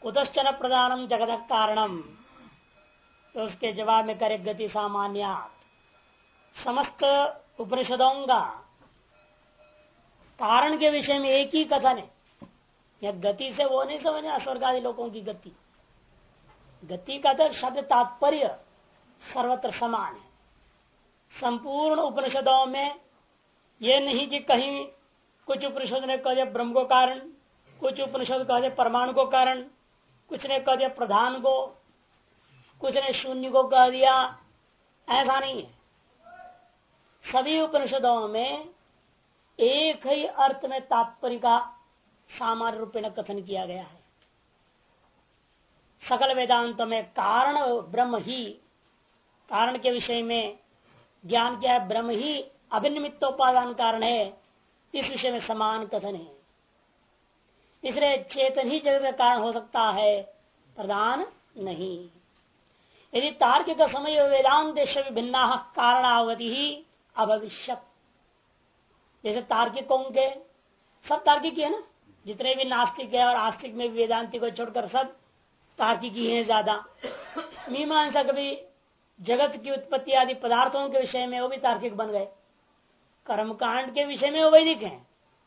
कुतश्चन प्रधानम जगत कारणम, तो उसके जवाब में करे गति सामान्य। समस्त उपनिषदों का कारण के विषय में एक ही कथन है। यह गति से वो नहीं समझना स्वर्ग आदि लोगों की गति। गति का तो शब्द तात्पर्य सर्वत्र समान है। संपूर्ण उपनिषदों में यह नहीं कि कहीं कुछ उपनिषद ने कह दिया ब्रह्म को कारण, कुछ उपनिषद कह दिया परमाणु को कारण, कुछ ने कह दिया प्रधान को, कुछ ने शून्य को कह दिया। ऐसा नहीं है। सभी उपनिषदों में एक ही अर्थ में तात्पर्य का सामान्य रूप में कथन किया गया है। सकल वेदांत में कारण ब्रह्म ही, कारण के विषय में ज्ञान क्या है, ब्रह्म ही अभिनिमित्तोपादान कारण है, इस विषय में समान कथन है। इसलिए चेतन ही जगत का कारण हो सकता है, प्रधान नहीं। यदि तार्किक समय वेदांत विभिन्ना कारणावधि ही अभविष्यत, जैसे तार्किकों के सब तार्किक है ना, जितने भी नास्तिक है और आस्तिक में वेदांति को छोड़कर सब तार्किक ही है ज्यादा। मीमांसक भी जगत की उत्पत्ति आदि पदार्थों के विषय में वो भी तार्किक बन गए। कर्मकांड के विषय में वो वैदिक है,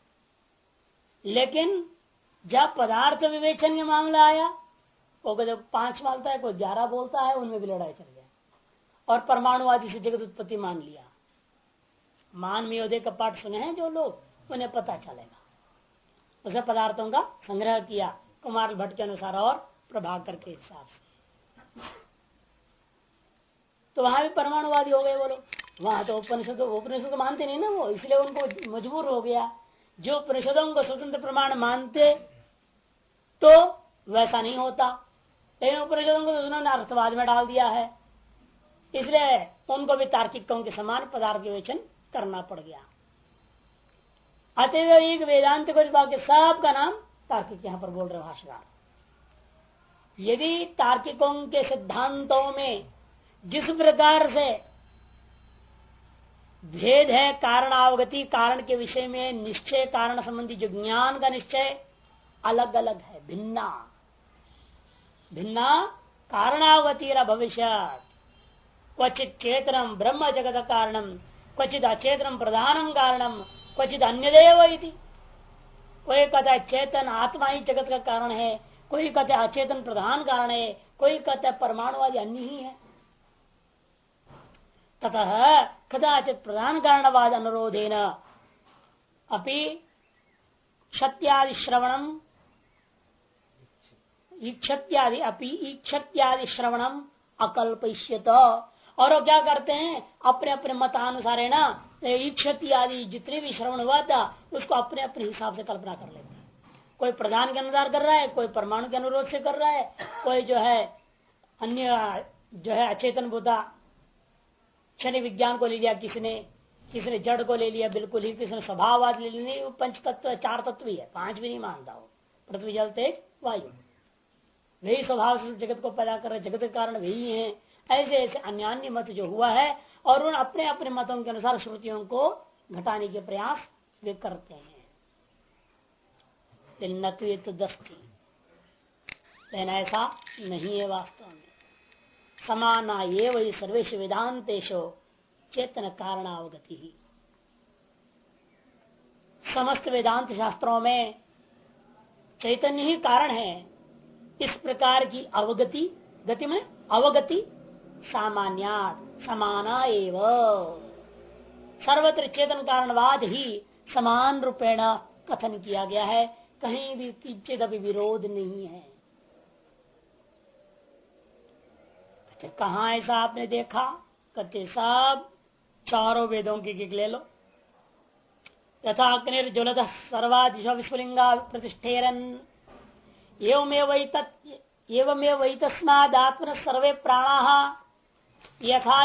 लेकिन जब पदार्थ विवेचन का मामला आया वो कोई 5 मानता है, कोई 11 बोलता है, उनमें भी लड़ाई चल गया और परमाणु आदि से जगत उत्पत्ति मान लिया। मान मयोदय का पाठ सुने हैं जो लोग, उन्हें पता चलेगा। उसे पदार्थों का संग्रह किया कुमार भट्ट के अनुसार और प्रभाकर के हिसाब से, तो वहां भी परमाणुवादी हो गए वो लोग। वहां तो उपनिषद को मानते नहीं ना वो, इसलिए उनको मजबूर हो गया। जो उपनिषदों को स्वतंत्र प्रमाण मानते तो वैसा नहीं होता, लेकिन उपनिषदों को उन्होंने अर्थवाद में डाल दिया है, इसलिए उनको भी तार्किकों के समान पदार्थ विवेचन करना पड़ गया। अतएव एक वेदांत को बाकी सब का नाम तार्किक यहां पर बोल रहे भाष्यकार। यदि तार्किकों के सिद्धांतों में जिस प्रकार से भेद है, कारणावगति कारण के विषय में निश्चय, कारण संबंधी जो ज्ञान का निश्चय अलग अलग है, भिन्ना भिन्ना कारणावगति भविष्य। क्वचित चेतनम ब्रह्म जगत कारणम, क्वचित अचेतनम प्रधानम कारणम, क्वचित अन्यदेव इति। कोई कहता है चेतन आत्मा ही जगत का कारण है, कोई कहते हैं अचेतन प्रधान कारण है, कोई कहता है परमाणुवादी अन्य ही है। ततः कदाचित प्रधान कारणवाद अनुरोधेन अपि क्षत्यादि श्रवणम ईक्षत्यादि श्रवणम अकल्पयिष्यत। और वो क्या करते हैं, अपने अपने मतानुसार है ना, ईक्षति आदि जितने भी श्रवण हुआ था उसको अपने अपने हिसाब से कल्पना कर लेते हैं। कोई प्रधान के अनुसार कर रहा है, कोई परमाणु के अनुरोध से कर रहा है, कोई जो है अन्य जो है अचेतन बुद्धा क्षण विज्ञान को ले लिया, किसने जड़ को ले लिया बिल्कुल ही, किसने स्वभाववाद ले लिया। पंच तत्व 4 तत्व ही है, 5 भी नहीं मानता हो। पृथ्वी जल तेज वायु, वही स्वभाव से जगत को पैदा कर रहे, जगत के कारण वही है। ऐसे ऐसे अन्य मत जो हुआ है, और उन अपने अपने मतों के अनुसार श्रुतियों को घटाने के प्रयास वे करते हैं। न तो ये तो दस्ती, लेकिन ऐसा नहीं है वास्तव में। समाना ये वही सर्वेश वेदांतेशो चेतन कारणावगति ही। समस्त वेदांत शास्त्रों में चैतन्य ही कारण है। इस प्रकार की अवगति, गति में अवगति सामान्यात समाना एव, सर्वत्र चेतन कारणवाद ही समान रूपेण कथन किया गया है, कहीं भी किंचित अभी विरोध नहीं है। कहा ऐसा आपने देखा, कहते सब चारों वेदों की ले लो। यथा अग्निर्ज्वलतः सर्वादिशो विस्फुलिंगा प्रतिष्ठेरन एवमेव तस्मादात्मन सर्वे प्राणाः यथा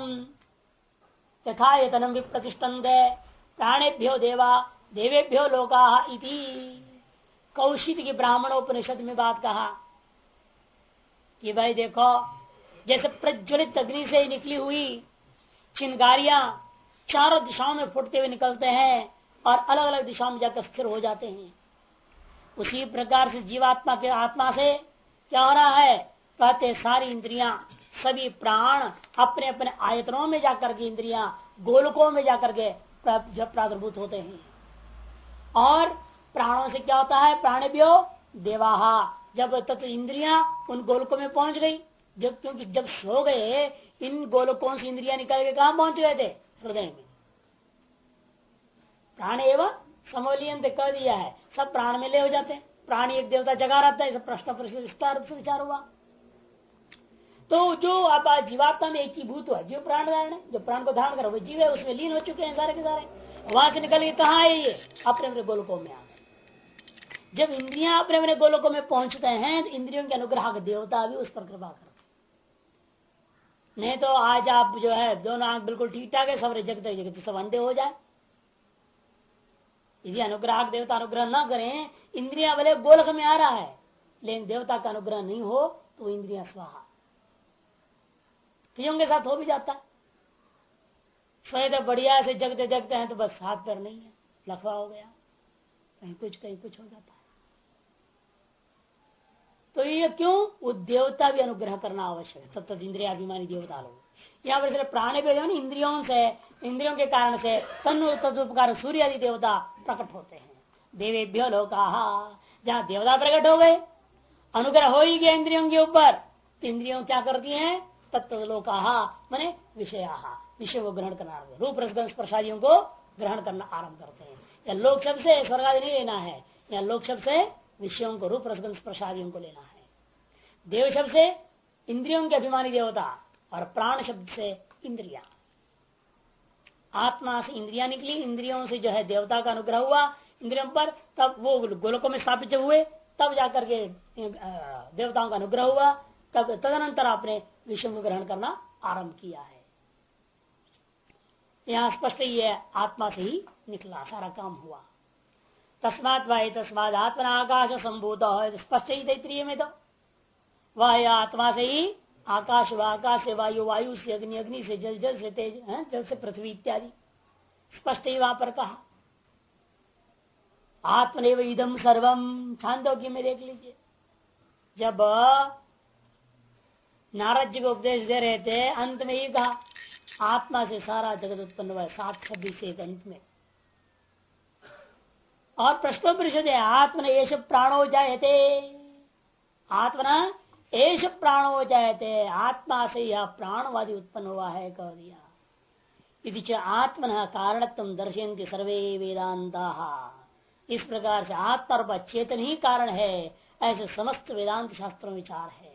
यथनम विप्रतिष्ठन्ते प्राणेभ्यो देवा देवेभ्यो लोकाः इति। कौशिक की ब्राह्मणोपनिषद में बात कहा कि भाई देखो, जैसे प्रज्वलित अग्नि से निकली हुई चिंगारियां चारों दिशाओं में फूटते हुए निकलते हैं और अलग अलग दिशाओं में जाकर स्थिर हो जाते हैं, उसी प्रकार से जीवात्मा के आत्मा से क्या हो रहा है? कहते सारी इंद्रियां, सभी प्राण अपने अपने आयतनों में जाकर के, इंद्रियां गोलकों में जाकर के जब प्रादुर्भूत होते हैं। और प्राणों से क्या होता है? प्राणिभ्यो देवाहा, जब तक इंद्रियां उन गोलकों में पहुंच गई, जब क्योंकि जब सो गए इन गोलकों से इंद्रियां निकल के कहां पहुंच गए थे? हृदय में। प्राण एवं समोलियन कह दिया है, सब प्राण में ले हो जाते हैं। प्राण एक देवता जगा रहता है, प्रश्न विस्तार से विचार हुआ। तो जो अब जीवात्मा में एकीभूत हुआ, जीव प्राण धारण है, जो प्राण को धारण कर वो जीव है, उसमें लीन हो चुके हैं सारे के सारे। वहां से निकल के कहा है? ये अपने अपने गोलकों में आ गए। जब इंद्रियां अपने अपने गोलकों में पहुंचते हैं तो इंद्रियों के अनुग्रह देवता भी उस पर कृपा करते। नहीं तो आज आप जो है दोनों आंख बिल्कुल ठीक ठाक है, सब जगते जगते सब अंधे हो जाए। यदि अनुग्रह देवता अनुग्रह न करें, इंद्रिया भले गोलक में आ रहा है लेकिन देवता का अनुग्रह नहीं हो तो इंद्रिया स्वाहा। स्त्रियों के साथ हो भी जाता है, सोए बढ़िया से जगते जगते हैं तो बस हाथ पैर नहीं है, लफड़ा हो गया, कहीं कुछ हो जाता है। तो ये क्यों? वो देवता भी अनुग्रह करना आवश्यक है। तत्त इंद्रियाभिमानी देवता लोग यहाँ पर प्राणी भी इंद्रियों से, इंद्रियों के कारण से तन्नु तदुपकार सूर्य आदि देवता प्रकट होते हैं। देवेभ्यो लोका, जहाँ देवता प्रकट हो गए, अनुग्रह हो ही गया इंद्रियों के ऊपर, तो इंद्रियों क्या करती हैं? तत्त लोका माने विषय को ग्रहण करना, रूप रसगंध स्पर्शादियों को ग्रहण करना आरंभ करते हैं। या लोक शब्द से स्वर्ग आदि नहीं लेना है, या लोक शब्द से विषयों को, रूप रसगंध स्पर्शादियों को लेना है। देव शब्द से इंद्रियों के अभिमानी देवता, और प्राण शब्द से इंद्रिया। आत्मा से इंद्रिया निकली, इंद्रियों से जो है देवता का अनुग्रह हुआ इंद्रियों पर, तब वो गोलकों में स्थापित जब हुए तब जाकर के देवताओं का अनुग्रह हुआ, तब तदनंतर आपने विषयों को ग्रहण करना आरंभ किया है। यहाँ स्पष्ट ही है, आत्मा से ही निकला सारा काम हुआ। तस्मात् वाय तस्मात् आत्मना आकाश संभूत, स्पष्ट ही तैत्रीय में तो वह आत्मा से ही आकाश, व आकाश से वायु, वायु से अग्नि, अग्नि से जल, जल से तेज, जल से पृथ्वी इत्यादि स्पष्ट ही वहां पर कहा। आत्मनेव इदम सर्वम, छांदोग्य में देख लीजिए, जब नारद जी को उपदेश दे रहे थे अंत में ही कहा आत्मा से सारा जगत उत्पन्न हुआ है, 7 से अंत में। और प्रश्नोपनिषद है आत्मन एष प्राणो जायते, आत्मना एष प्राणो जायते, आत्मा से यह प्राणवादी उत्पन्न हुआ है कह दिया। यदि आत्मन कारणत्व दर्शयन्ति सर्वे वेदांता, इस प्रकार से आत्मा और चेतन ही कारण है, ऐसे समस्त वेदांत शास्त्रों में विचार है।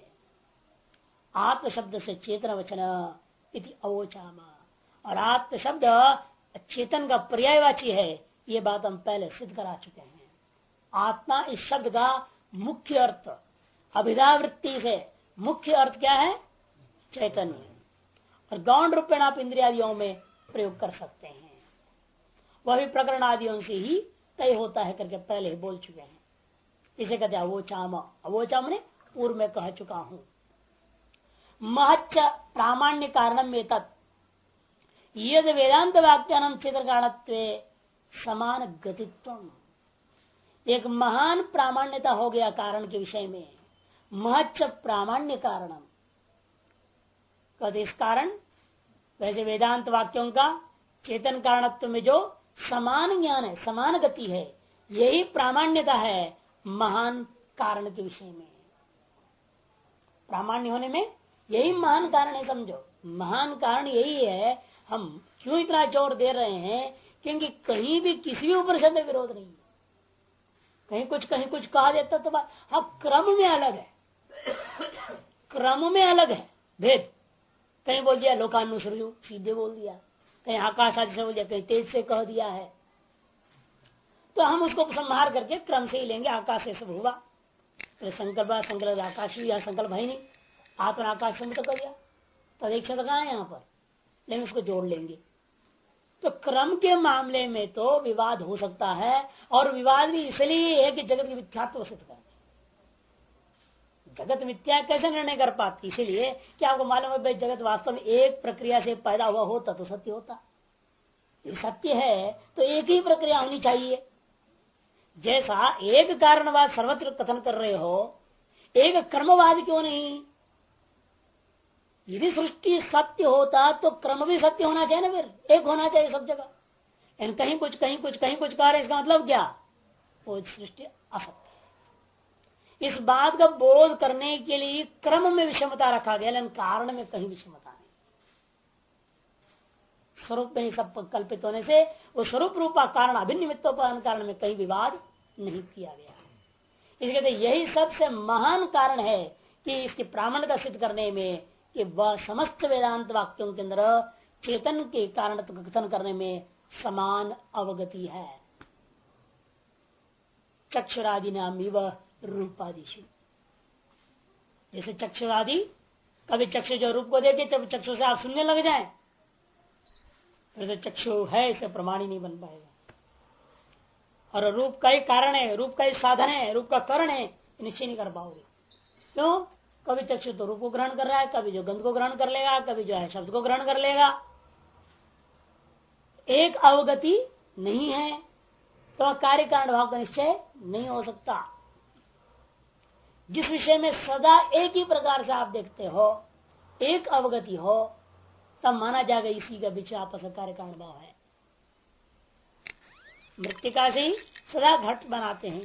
आत्म शब्द से चेतन वचन इति अवोचामा, और आत्म शब्द चेतन का पर्यायवाची है, ये बात हम पहले सिद्ध करा चुके हैं। आत्मा इस शब्द का मुख्य अर्थ, अभिधावृत्ति से मुख्य अर्थ क्या है? चैतन्य। और गौण रूप में आप इंद्रियादियों में प्रयोग कर सकते हैं, वह भी प्रकरण आदियों से ही तय होता है करके पहले ही बोल चुके हैं। इसे कहते हैं अवोचाम। अवोचाम ने पूर्व में कह चुका हूं। महच्च प्रामाण्य कारणम में तत् यद वेदांत वाक्यानाम क्षेत्र कारणत्वे समान गतित्व, एक महान प्रामाण्यता हो गया कारण के विषय में। महच्च प्रामाण्य कारणम कहते इस कारण, वैसे वेदांत वाक्यों का चेतन कारणत्व में जो समान ज्ञान है, समान गति है, यही प्रामाण्यता है महान कारण के विषय में। प्रामाण्य होने में यही महान कारण है, समझो। महान कारण यही है। हम क्यों इतना जोर दे रहे हैं? क्योंकि कहीं भी किसी भी उपनिषद में विरोध नहीं है। कहीं कुछ कहा जाता तो बात, हाँ क्रम में अलग है, क्रम में अलग है भेद। कहीं बोल दिया लोकानुसृजु, सीधे बोल दिया, कहीं आकाश आदि से बोल दिया, कहीं तेज से कह दिया है। तो हम उसको संहार करके क्रम से ही लेंगे। आकाश से सब हुआ, तो संकल्प आकाश भी, यहाँ संकल्प है नहीं, आत्मा आकाश से तो कर दिया, तदेक्षा तो कहा है यहाँ पर, लेकिन उसको जोड़ लेंगे। तो क्रम के मामले में तो विवाद हो सकता है, और विवाद भी इसलिए है कि जगत की मिथ्यात्व सिद्ध करने। जगत मिथ्या कैसे निर्णय कर पाती? इसीलिए कि आपको मालूम है भाई जगत वास्तव में एक प्रक्रिया से पैदा हुआ होता तो सत्य होता। ये सत्य है तो एक ही प्रक्रिया होनी चाहिए। जैसा एक कारणवाद सर्वत्र कथन कर रहे हो, एक क्रमवाद क्यों नहीं? यदि सृष्टि सत्य होता तो क्रम भी सत्य होना चाहिए ना, फिर एक होना चाहिए सब जगह। कहीं कुछ कहीं कुछ कहीं कुछ कह रहे, इसका मतलब क्या? वो सृष्टि असत्य है। इस बात का बोध करने के लिए क्रम में विषमता रखा गया, लेकिन कारण में कहीं विषमता नहीं। स्वरूप में ही सब कल्पित होने से वो स्वरूप रूपा कारण अभिनिमित्तोपादान कारण में कहीं विवाद नहीं किया गया। इसलिए यही सबसे महान कारण है कि इसकी प्रामाणिकता सिद्ध करने में कि वह समस्त वेदांत वाक्यों के अंदर चेतन के कारण कथन करने में समान अवगति है। चक्षुरादि नाम वह रूपादिशु, जैसे चक्षुरादि कभी चक्षु जो रूप को देखे जब चक्षु से आप सुनने लग जाएं, फिर तो चक्षु है इसे प्रमाण ही नहीं बन पाएगा। और रूप का ही कारण है, रूप का ही साधन है, रूप का कारण है, निश्चय नहीं कर पाओगे। क्यों? कभी चक्षु तो रूप को ग्रहण कर रहा है, कभी जो गंध को ग्रहण कर लेगा, कभी जो है शब्द को ग्रहण कर लेगा। एक अवगति नहीं है तो कार्य कारण भाव का निश्चय नहीं हो सकता। जिस विषय में सदा एक ही प्रकार से आप देखते हो, एक अवगति हो, तब माना जाएगा इसी का बीच आपस में कार्य कारण भाव है। मृत्तिका से ही सदा घट बनाते हैं,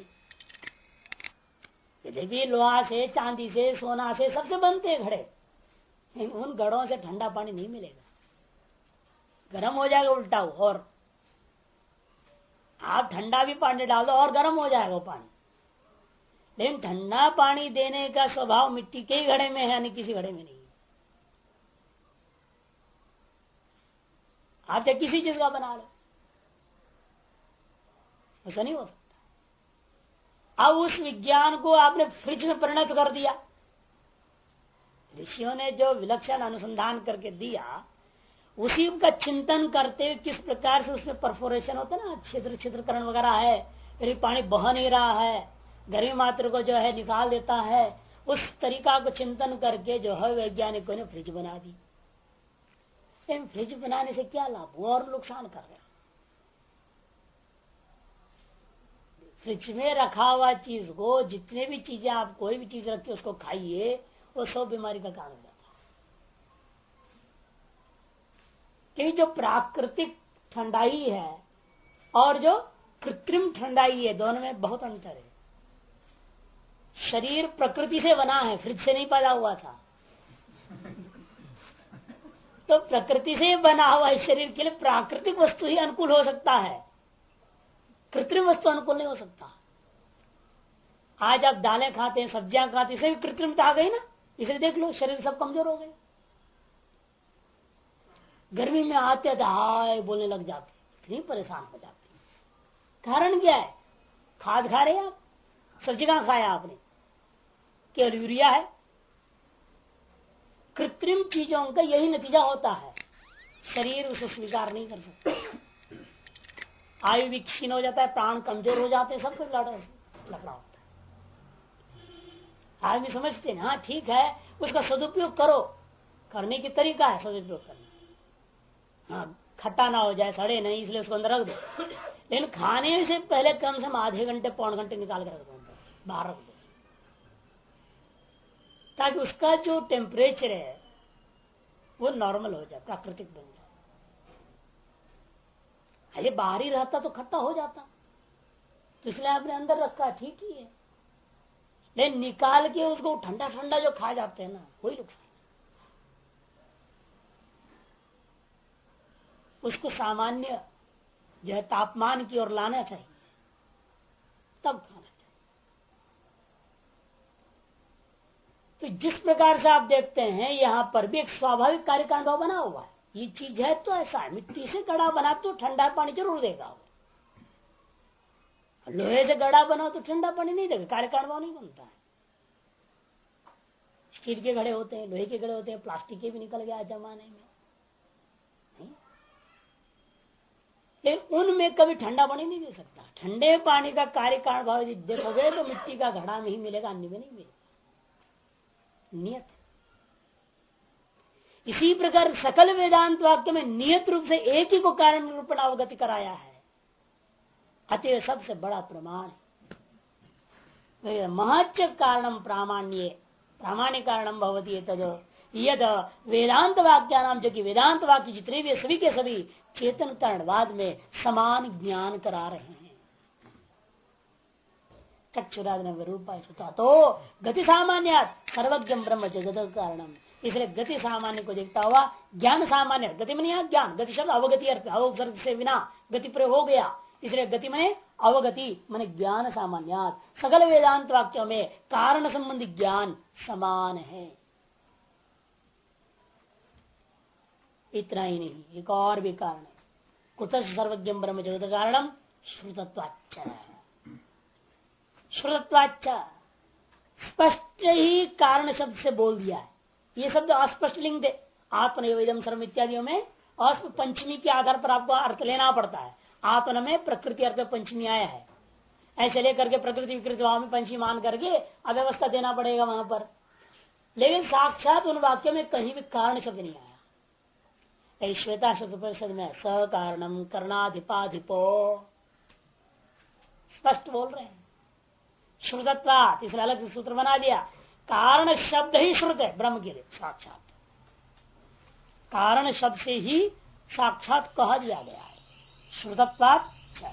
यदि भी लोहा से, चांदी से, सोना से सबसे बनते हैं घड़े, उन घड़ों से ठंडा पानी नहीं मिलेगा, गर्म हो जाएगा उल्टा। और आप ठंडा भी पानी डाल दो और गर्म हो जाएगा वो पानी, लेकिन ठंडा पानी देने का स्वभाव मिट्टी के ही घड़े में है, नहीं किसी घड़े में नहीं। आप चाहे किसी चीज का बना लो, ऐसा नहीं हो सकता। अब उस विज्ञान को आपने फ्रिज में परिणत कर दिया। ऋषियों ने जो विलक्षण अनुसंधान करके दिया, उसी का चिंतन करते हुए किस प्रकार से उसमें परफोरेशन होता है ना, छिद्र छिद्रकरण वगैरह है, फिर पानी बह नहीं रहा है, गर्मी मात्र को जो है निकाल देता है, उस तरीका को चिंतन करके जो है वैज्ञानिकों ने फ्रिज बना दी। लेकिन फ्रिज बनाने से क्या लाभ, वो और नुकसान कर गया। फ्रिज में रखा हुआ चीज को, जितने भी चीजें आप कोई भी चीज रखते उसको खाइए, वो सब बीमारी का कारण हो जाता है। ये जो प्राकृतिक ठंडाई है और जो कृत्रिम ठंडाई है, दोनों में बहुत अंतर है। शरीर प्रकृति से बना है, फ्रिज से नहीं पैदा हुआ था। तो प्रकृति से बना हुआ इस शरीर के लिए प्राकृतिक वस्तु ही अनुकूल हो सकता है, कृत्रिम वस्तु अनुकूल नहीं हो सकता। आज आप दालें खाते हैं, सब्जियां खाते हैं, इसे भी कृत्रिमता आ गई ना, इसे देख लो शरीर सब कमजोर हो गए। गर्मी में आते तो हाय बोलने लग जाते, इतनी परेशान हो जाते। कारण क्या है? खाद खा रहे आप, सब्जी कहां खाया आपने? केवल यूरिया है। कृत्रिम चीजों का यही नतीजा होता है, शरीर उसे स्वीकार नहीं कर सकता, आयु भी क्षीण हो जाता है, प्राण कमजोर हो जाते हैं, सब कुछ लफड़ा होता है। आदमी समझते हैं हाँ ठीक है, उसका सदुपयोग करो, करने की तरीका है सदुपयोग करना। हाँ खट्टा ना हो जाए, सड़े नहीं, इसलिए उसको अंदर रख दो, लेकिन खाने से पहले कम से कम आधे घंटे पौन घंटे निकाल कर रख दो, बाहर रख दो, ताकि उसका जो टेम्परेचर है वो नॉर्मल हो जाए, प्राकृतिक बन जाए। अरे बाहर ही रहता तो खट्टा हो जाता, तो इसलिए आपने अंदर रखा, ठीक ही है। लेकिन निकाल के उसको ठंडा ठंडा जो खा जाते हैं ना, वही नुकसान। उसको सामान्य जो है तापमान की ओर लाना चाहिए, तब खाना चाहिए। तो जिस प्रकार से आप देखते हैं यहां पर भी एक स्वाभाविक कार्य का अनुभव बना हुआ है। ये चीज है तो ऐसा है, मिट्टी से गड़ा बना तो ठंडा पानी जरूर देगा, लोहे से गड़ा बनाओ तो ठंडा पानी नहीं देगा, कार्य का अनुभव नहीं बनता है। स्टील के घड़े होते हैं, लोहे के घड़े होते हैं, प्लास्टिक के भी निकल गया जमाने में, लेकिन उनमें कभी ठंडा पानी नहीं दे सकता। ठंडे पानी का कार्य कारण भाव यदि देखोगे तो मिट्टी का घड़ा में ही मिलेगा, अन्य में नहीं मिलेगा, नियत। इसी प्रकार सकल वेदांत वाक्य में नियत रूप से एक ही को कारण निरूपण अवगति कराया है, अतः सबसे बड़ा प्रमाण है। महच्च कारणम प्रामाण्य प्रामाण्य कारणम भवती तद यद वेदांत वाक्या नाम, जो कि वेदांत वाक्य जितने भी सभी के सभी चेतन कारणवाद में समान ज्ञान करा रहे हैं। चक्षुरादि रूपा तो गति सामान्य सर्वज्ञ ब्रह्म जगत कारणम, इसलिए गति सामान्य को देखता हुआ ज्ञान सामान्य, गति में यहाँ ज्ञान, गति शब्द अवगति अर्थ, अवगति से बिना गति प्रयोग हो गया, इसलिए गति मने अवगति मने ज्ञान सामान्य। सकल वेदांत वाक्यों में कारण संबंधी ज्ञान समान है। इतना ही नहीं, एक और भी कारण है। कुतः सर्वज्ञ ब्रह्म जगत कारणम श्रुतत्वाच्च, श्रुतत्वाच्च स्पष्ट ही कारण शब्द से बोल दिया है। ये शब्द अस्पष्ट लिंग दे आत्मनिवेदम सर्व इत्यादियों में पंचमी के आधार पर आपको अर्थ लेना पड़ता है। आत्मन में प्रकृति अर्थ पंचमी आया है, ऐसे लेकर के प्रकृति विकृति भाव में पंचमी मान करके अव्यवस्था देना पड़ेगा वहां पर। लेकिन साक्षात उन वाक्यों में कहीं भी कारण शब्द नहीं आया। श्वेता शब्द परिषद में स कारणम करणाधिपाधिपो स्पष्ट बोल रहे हैं। श्रुतत्वा तीसरा अलग सूत्र बना दिया। कारण शब्द ही श्रुत है ब्रह्म के लिए, साक्षात कारण शब्द से ही साक्षात कहा दिया गया है। श्रुतत्वात्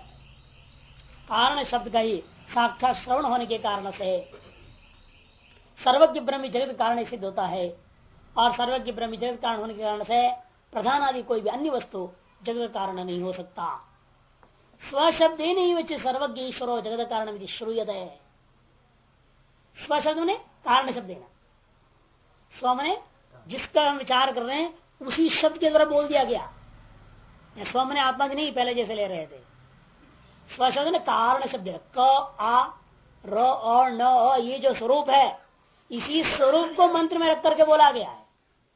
कारण शब्द का ही साक्षात श्रवण होने के कारण से सर्वज्ञ ब्रह्म जगत कारण सिद्ध होता है। और सर्वज्ञ ब्रह्म जगत कारण होने के कारण से प्रधान आदि कोई भी अन्य वस्तु जगत कारण नहीं हो सकता। स्वशब्द ही नहीं बच्चे सर्वज्ञ ईश्वरो जगत कारण श्रूयत है। स्वशब्द ने कारण शब्द देना, स्व मने जिसका हम विचार कर रहे हैं उसी शब्द के द्वारा बोल दिया गया। स्व मने आत्मा की नहीं पहले जैसे ले रहे थे। स्व शब्द ने कारण शब्द क आ र और न ये जो स्वरूप है, इसी स्वरूप को मंत्र में रख करके बोला गया है।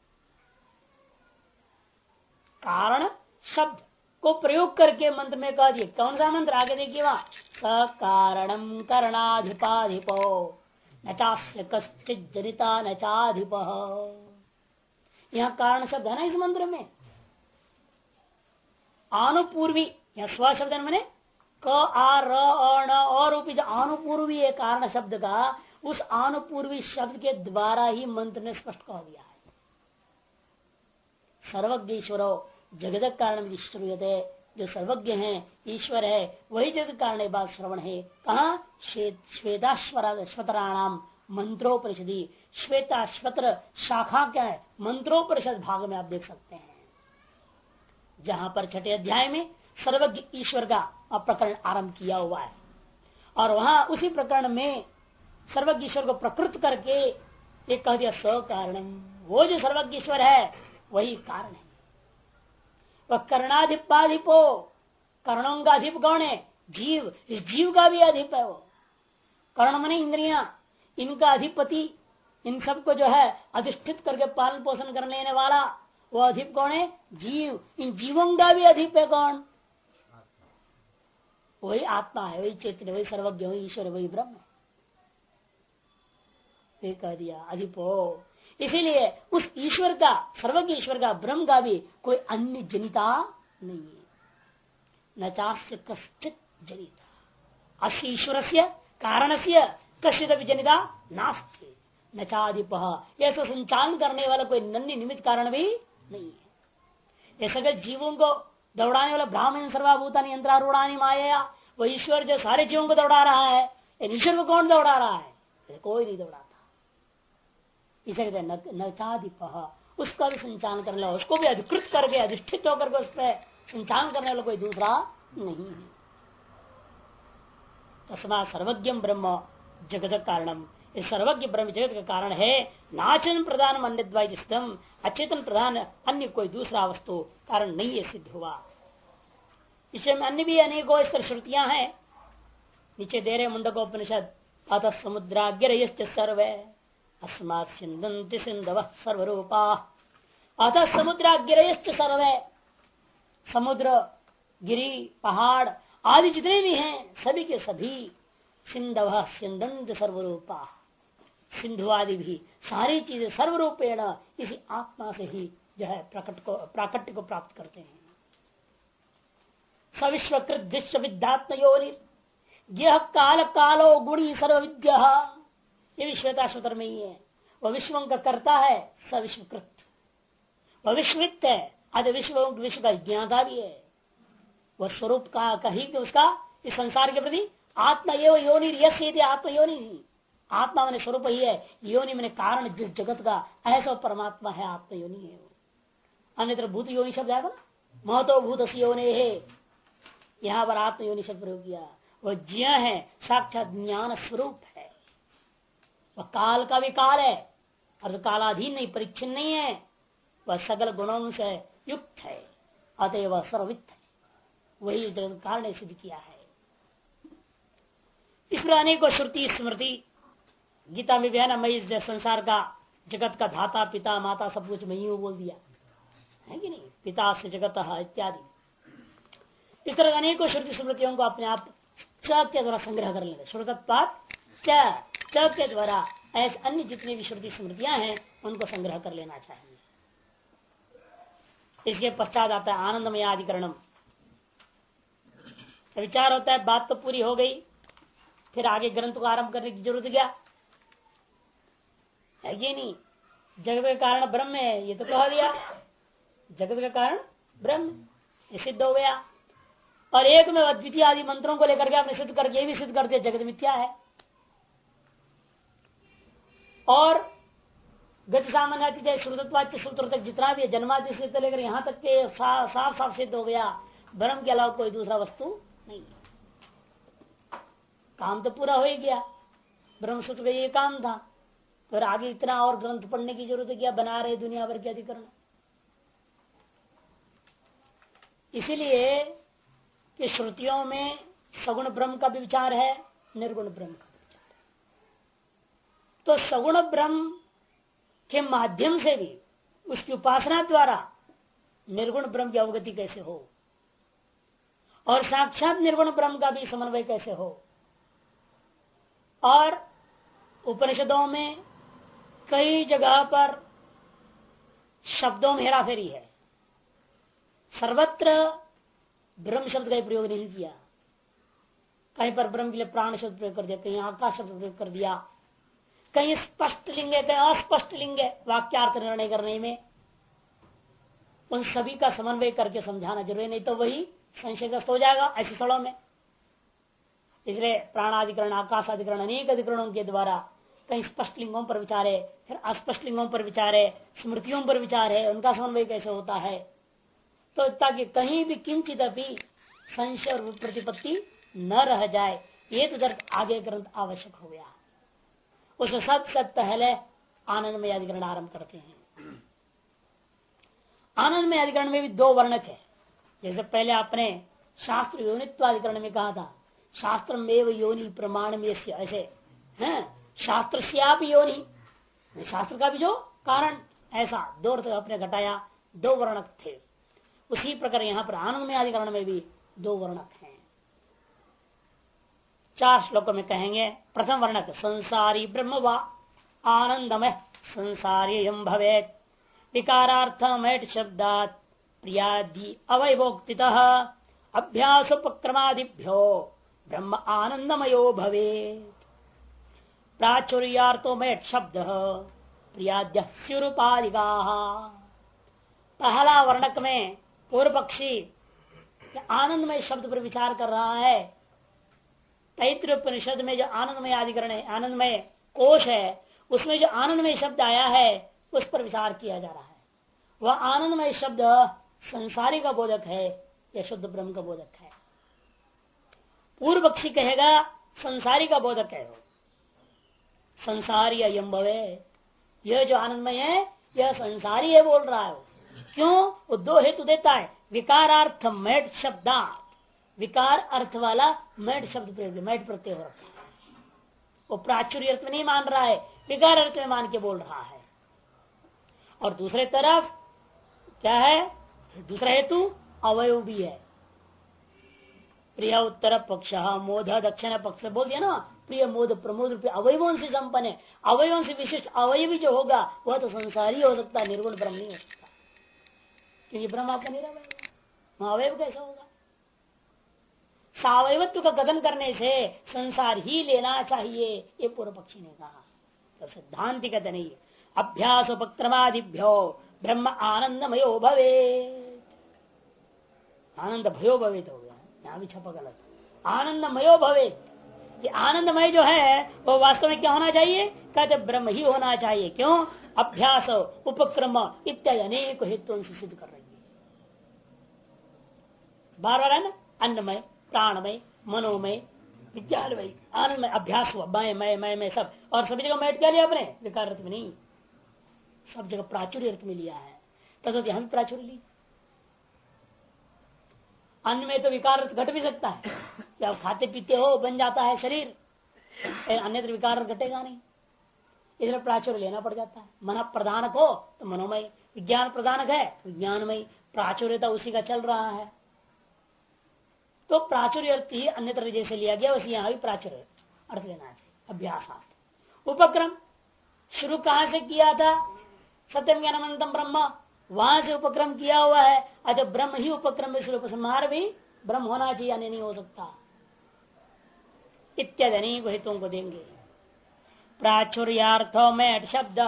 कारण शब्द को प्रयोग करके मंत्र में कह दिए। कौन सा मंत्र आगे देखिए वहां, सकारणम करणाधिपाधिपो न चास्य कश्चित् जनिता न चाधिप। यहाँ कारण शब्द है ना इस मंत्र में। आनुपूर्वी यहाँ स्व शब्द मैंने क आ र और न और रूपी जो आनुपूर्वी है कारण शब्द का, उस आनुपूर्वी शब्द के द्वारा ही मंत्र ने स्पष्ट कह दिया है। सर्वज्ञ ईश्वरो जगत कारण श्रूयते, जो सर्वज्ञ है ईश्वर है वही जगत कारण बात श्रवण है। कहा श्वेताश्वतराणाम मंत्रोपनिषदि, श्वेताश्वतर शाखा क्या है मंत्रोपनिषद भाग में आप देख सकते हैं, जहां पर छठे अध्याय में सर्वज्ञ ईश्वर का प्रकरण आरंभ किया हुआ है। और वहां उसी प्रकरण में सर्वज्ञ ईश्वर को प्रकृत करके एक कह दिया स कारणम, वो जो सर्वज्ञ ईश्वर है वही कारण है। वह कर्णाधिपाधिपो, कर्णों का अधिप कौन है? जीव। इस जीव का भी अधिप है वो। कर्ण मने इंद्रियां, इनका अधिपति, इन सबको जो है अधिष्ठित करके पालन पोषण कर लेने वाला वो अधिप कौन है? जीव। इन जीवों का भी अधिप है कौन? वही आत्मा है, वही चैतन्य, वही सर्वज्ञ, वही ईश्वर, वही ब्रह्म है। कह दिया अधिपो। इसीलिए उस ईश्वर का, सर्वज्ञ ईश्वर का, ब्रह्म का भी कोई अन्य जनिता नहीं है। न चास्य कश्चित् जनिता, अस्य ईश्वर से कारण से कश्चित भी जनिता नास्ति न चाधिप। यह तो संचालन करने वाला कोई नन्ही निमित्त कारण भी नहीं है। ये सगल जीवों को दौड़ाने वाला ब्राह्मण सर्वाभूतानि यंत्रारूढ़ानि माया, वो ईश्वर जो सारे जीवों को दौड़ा रहा है, ईश्वर को कौन दौड़ा रहा है? कोई नहीं दौड़ाता। इसे कहते हैं न चाधिप, उसका भी संचालन करने वाला, उसको भी अधिकृत करके अधिष्ठित होकर उस पर संचालन करने वाला कोई दूसरा नहीं है। तस्मा सर्वज्ञ ब्रह्म जगत कारणम, इस सर्वज्ञ ब्रह्म जगत का कारण है। नाचन प्रधान अन्यद्वैतम, अचेतन प्रधान अन्य कोई दूसरा वस्तु कारण नहीं है सिद्ध हुआ। इसमें अन्य भी अनेकों इस तरह श्रुतियां हैं। नीचे दे रहे मुंडकोपनिषद, अतः समुद्राग्रयश्च सर्वे अस्मात् सिंदन्ति सिंधवः सर्वरूपा। अतः समुद्राग्रयश्च सर्वे, समुद्र, गिरी, पहाड़ आदि जितने भी हैं सभी के सभी सिंधवः सिंदन्ति सर्वरूपा, सिंधु आदि भी सारी चीजें सर्वरूपेण इसी आत्मा से ही जो है प्राकट्य को प्राप्त करते हैं। सविश्वकृत दृश्य विद्यात्म योनि, यह काल कालो गुणी सर्व विद्य, ये विश्वता सूत्र में ही है। वह विश्व का कर्ता है, स विश्वकृत, वह विश्ववित्त है, आदि विश्व का ज्ञाता भी है। वह स्वरूप का कही कि उसका इस संसार के प्रति आत्मा एवं योनि, यस्य आत्मा योनि, आत्मा मैंने स्वरूप ही है, योनि मैंने कारण जिस जगत का, ऐसा परमात्मा है, आत्मा योनि है। अन्यत्र भूत योनि शब्द आएगा ना, महतो भूत योनि है, यहाँ पर आत्म योनि शब्द प्रयोग किया। वह ज्ञ है, साक्षात ज्ञान स्वरूप है। वह काल का भी काल है और कालाधीन नहीं, परिच्छिन्न नहीं है। वह सकल गुणों से युक्त है, अतएव वह सर्ववित्त है। वही जगत कारण ने सिद्ध किया है। इस पर अनेकों श्रुति स्मृति गीता में भी है ना, मैं इस संसार का जगत का धाता पिता माता सब कुछ मैं ही हूं बोल दिया है कि नहीं, पिता से जगत इत्यादि। इस तरह अनेकों श्रुति स्मृतियों को अपने आप च के द्वारा संग्रह कर लेंगे। श्रुतत्वात् च के द्वारा ऐसे अन्य जितनी भी श्रुति स्मृतियां हैं उनको संग्रह कर लेना चाहिए। इसके पश्चात आता है आनंदमय अधिकरणम। विचार होता है बात तो पूरी हो गई, फिर आगे ग्रंथ को आरंभ करने की जरूरत क्या है? ये नहीं, जगत का कारण ब्रह्म है, ये तो कह दिया, जगत का कारण ब्रह्म, ये सिद्ध हो गया। और एक में अद्वितीय आदि मंत्रों को लेकर के आपने सिद्ध करके भी सिद्ध कर दिया जगत मिथ्या है। और गति सामान्य श्रुतत्वाच्य सूत्र तक जितना भी जन्मादि से लेकर यहाँ तक के साफ साफ सिद्ध हो गया, ब्रह्म के अलावा कोई दूसरा वस्तु नहीं है। काम तो पूरा हो ही गया, ब्रह्म सूत्र का ये काम था। फिर आगे इतना और ग्रंथ पढ़ने की जरूरत है क्या? बना रहे दुनिया भर के अधिकरण। इसीलिए कि श्रुतियों में सगुण ब्रह्म का भी विचार है, निर्गुण ब्रह्म का भी विचार है। तो सगुण ब्रह्म के माध्यम से भी उसकी उपासना द्वारा निर्गुण ब्रह्म की अवगति कैसे हो, और साक्षात निर्गुण ब्रह्म का भी समन्वय कैसे हो। और उपनिषदों में कई जगह पर शब्दों में हेराफेरी है, सर्वत्र ब्रह्म शब्द का प्रयोग नहीं किया। कहीं पर ब्रह्म के लिए प्राण शब्द प्रयोग कर दिया, कहीं आकाश शब्द प्रयोग कर दिया, कहीं स्पष्ट लिंग है, कहीं अस्पष्ट लिंग है। वाक्यार्थ निर्णय करने में उन सभी का समन्वय करके समझाना जरूरी, नहीं तो वही संशयग्रस्त हो जाएगा ऐसे स्थलों में। इसलिए प्राणाधिकरण आकाशाधिकरण अनेक अधिकरणों के द्वारा कहीं स्पष्ट लिंगों पर विचार है, फिर अस्पष्ट लिंगों पर विचार है, स्मृतियों पर विचार है, उनका समन्वय कैसे होता है, तो ताकि कहीं भी किंचित भी संशय और प्रतिपत्ति न रह जाए। ये तो दर्द आगे ग्रंथ आवश्यक हो गया। उसे सबसे पहले आनंदमय अधिकरण आरंभ करते हैं। आनंदमय अधिकरण में भी दो वर्णक है। जैसे पहले आपने शास्त्र योनित्वाधिकरण में कहा था, शास्त्र में योनि प्रमाण में ऐसे है, शास्त्र श्याप योनि, शास्त्र का भी जो कारण, ऐसा दो अर्थ अपने घटाया, दो वर्णक थे। उसी प्रकार यहाँ पर आनंदमय अधिकरण में भी दो वर्णक हैं। 4 श्लोकों में कहेंगे। प्रथम वर्णक संसारी ब्रह्म वा आनंदमय संसारियम भवेत् विकारार्थमैट शब्दात् प्रियादि अवैभोक्तितः अभ्यासोपक्रमादिभ्यो ब्रह्म आनंदमयो भवेत् प्राचुर्यार्थो मैट शब्द प्रियाद्य स्युरुपादिकाः। पहला वर्णक में पूर्व पक्षी आनंदमय शब्द पर विचार कर रहा है। तैत्तिरीय उपनिषद में जो आनंदमय अधिकरण है, आनंदमय कोश है, उसमें जो आनंदमय शब्द आया है उस पर विचार किया जा रहा है। वह आनंदमय शब्द संसारी का बोधक है या शुद्ध ब्रह्म का बोधक है? पूर्व पक्षी कहेगा संसारी का बोधक है। संसारी अयम भवे, यह जो आनंदमय है यह संसारी है बोल रहा है। क्यों? वो दो हेतु देता है। विकारार्थ मैट शब्दार्थ, विकार अर्थ वाला मैट शब्द प्रयोग, मैट प्रत्यय हो रखा है। वो प्राचुर्य अर्थ में नहीं मान रहा है, विकार अर्थ में मान के बोल रहा है। और दूसरे तरफ क्या है? दूसरा हेतु अवयव भी है। प्रिय उत्तर पक्ष मोद दक्षिण पक्ष बोल दिया ना, प्रिय मोद प्रमोद रूपी अवयवों से संपन्न है। अवयवों से विशिष्ट अवयवी जो होगा वह तो संसारी हो सकता है, निर्गुण ब्रह्म नहीं हो सकता, क्योंकि ब्रह्म आपका निरवय है, अवयव कैसा होगा? सावयवत्व का कथन करने से संसार ही लेना चाहिए, ये पूर्व पक्षी ने कहा। तो सिद्धांत कहते नहीं, अभ्यास उपक्रमादिभ्यो ब्रह्म आनंदमयो भवे, आनंद भयो भवेत हो गया, यहाँ भी छपा गलत, आनंदमयो भवेत। ये आनंदमय जो है वो वास्तव में क्या होना चाहिए, कहते ब्रह्म ही होना चाहिए। क्यों? अभ्यास उपक्रम इत्यादि अनेक हेतुओं से सिद्ध कर रही है। बार बार है ना, अन्नमय, प्राणमय, मनोमय, विज्ञानमय, आनंदमय, अभ्यास हुआ मैं सब, और सभी जगह मैट क्या लिया आपने, विकार अर्थ में नहीं, सब जगह प्राचुर्य अर्थ में लिया है। तथा हम प्राचुर्य ली, अन्न में तो विकार अर्थ घट भी सकता है, जब खाते पीते हो बन जाता है शरीर, अन्यत्र विकार घटेगा नहीं, इसलिए प्राचुर्य लेना पड़ जाता है। मन प्रधानक हो तो मनोमय, विज्ञान प्रधानक है विज्ञानमय, प्राचुर्यता उसी का चल रहा है, तो प्राचुर्य अर्थ ही अन्यत्र जैसे लिया गया वैसे यहाँ भी प्राचुर्य अर्थ लेना है। अभ्यास उपक्रम शुरू कहां से किया था, सत्यम ज्ञानम अनंतम ब्रह्म, वहां से उपक्रम किया हुआ है। अच्छा, ब्रह्म ही उपक्रम में उपसंहार भी ब्रह्म होना चाहिए, अन्य नहीं हो सकता, इत्यादि अनेक हेतुओं को देंगे। प्राचुर्यार्थो मैट शब्द,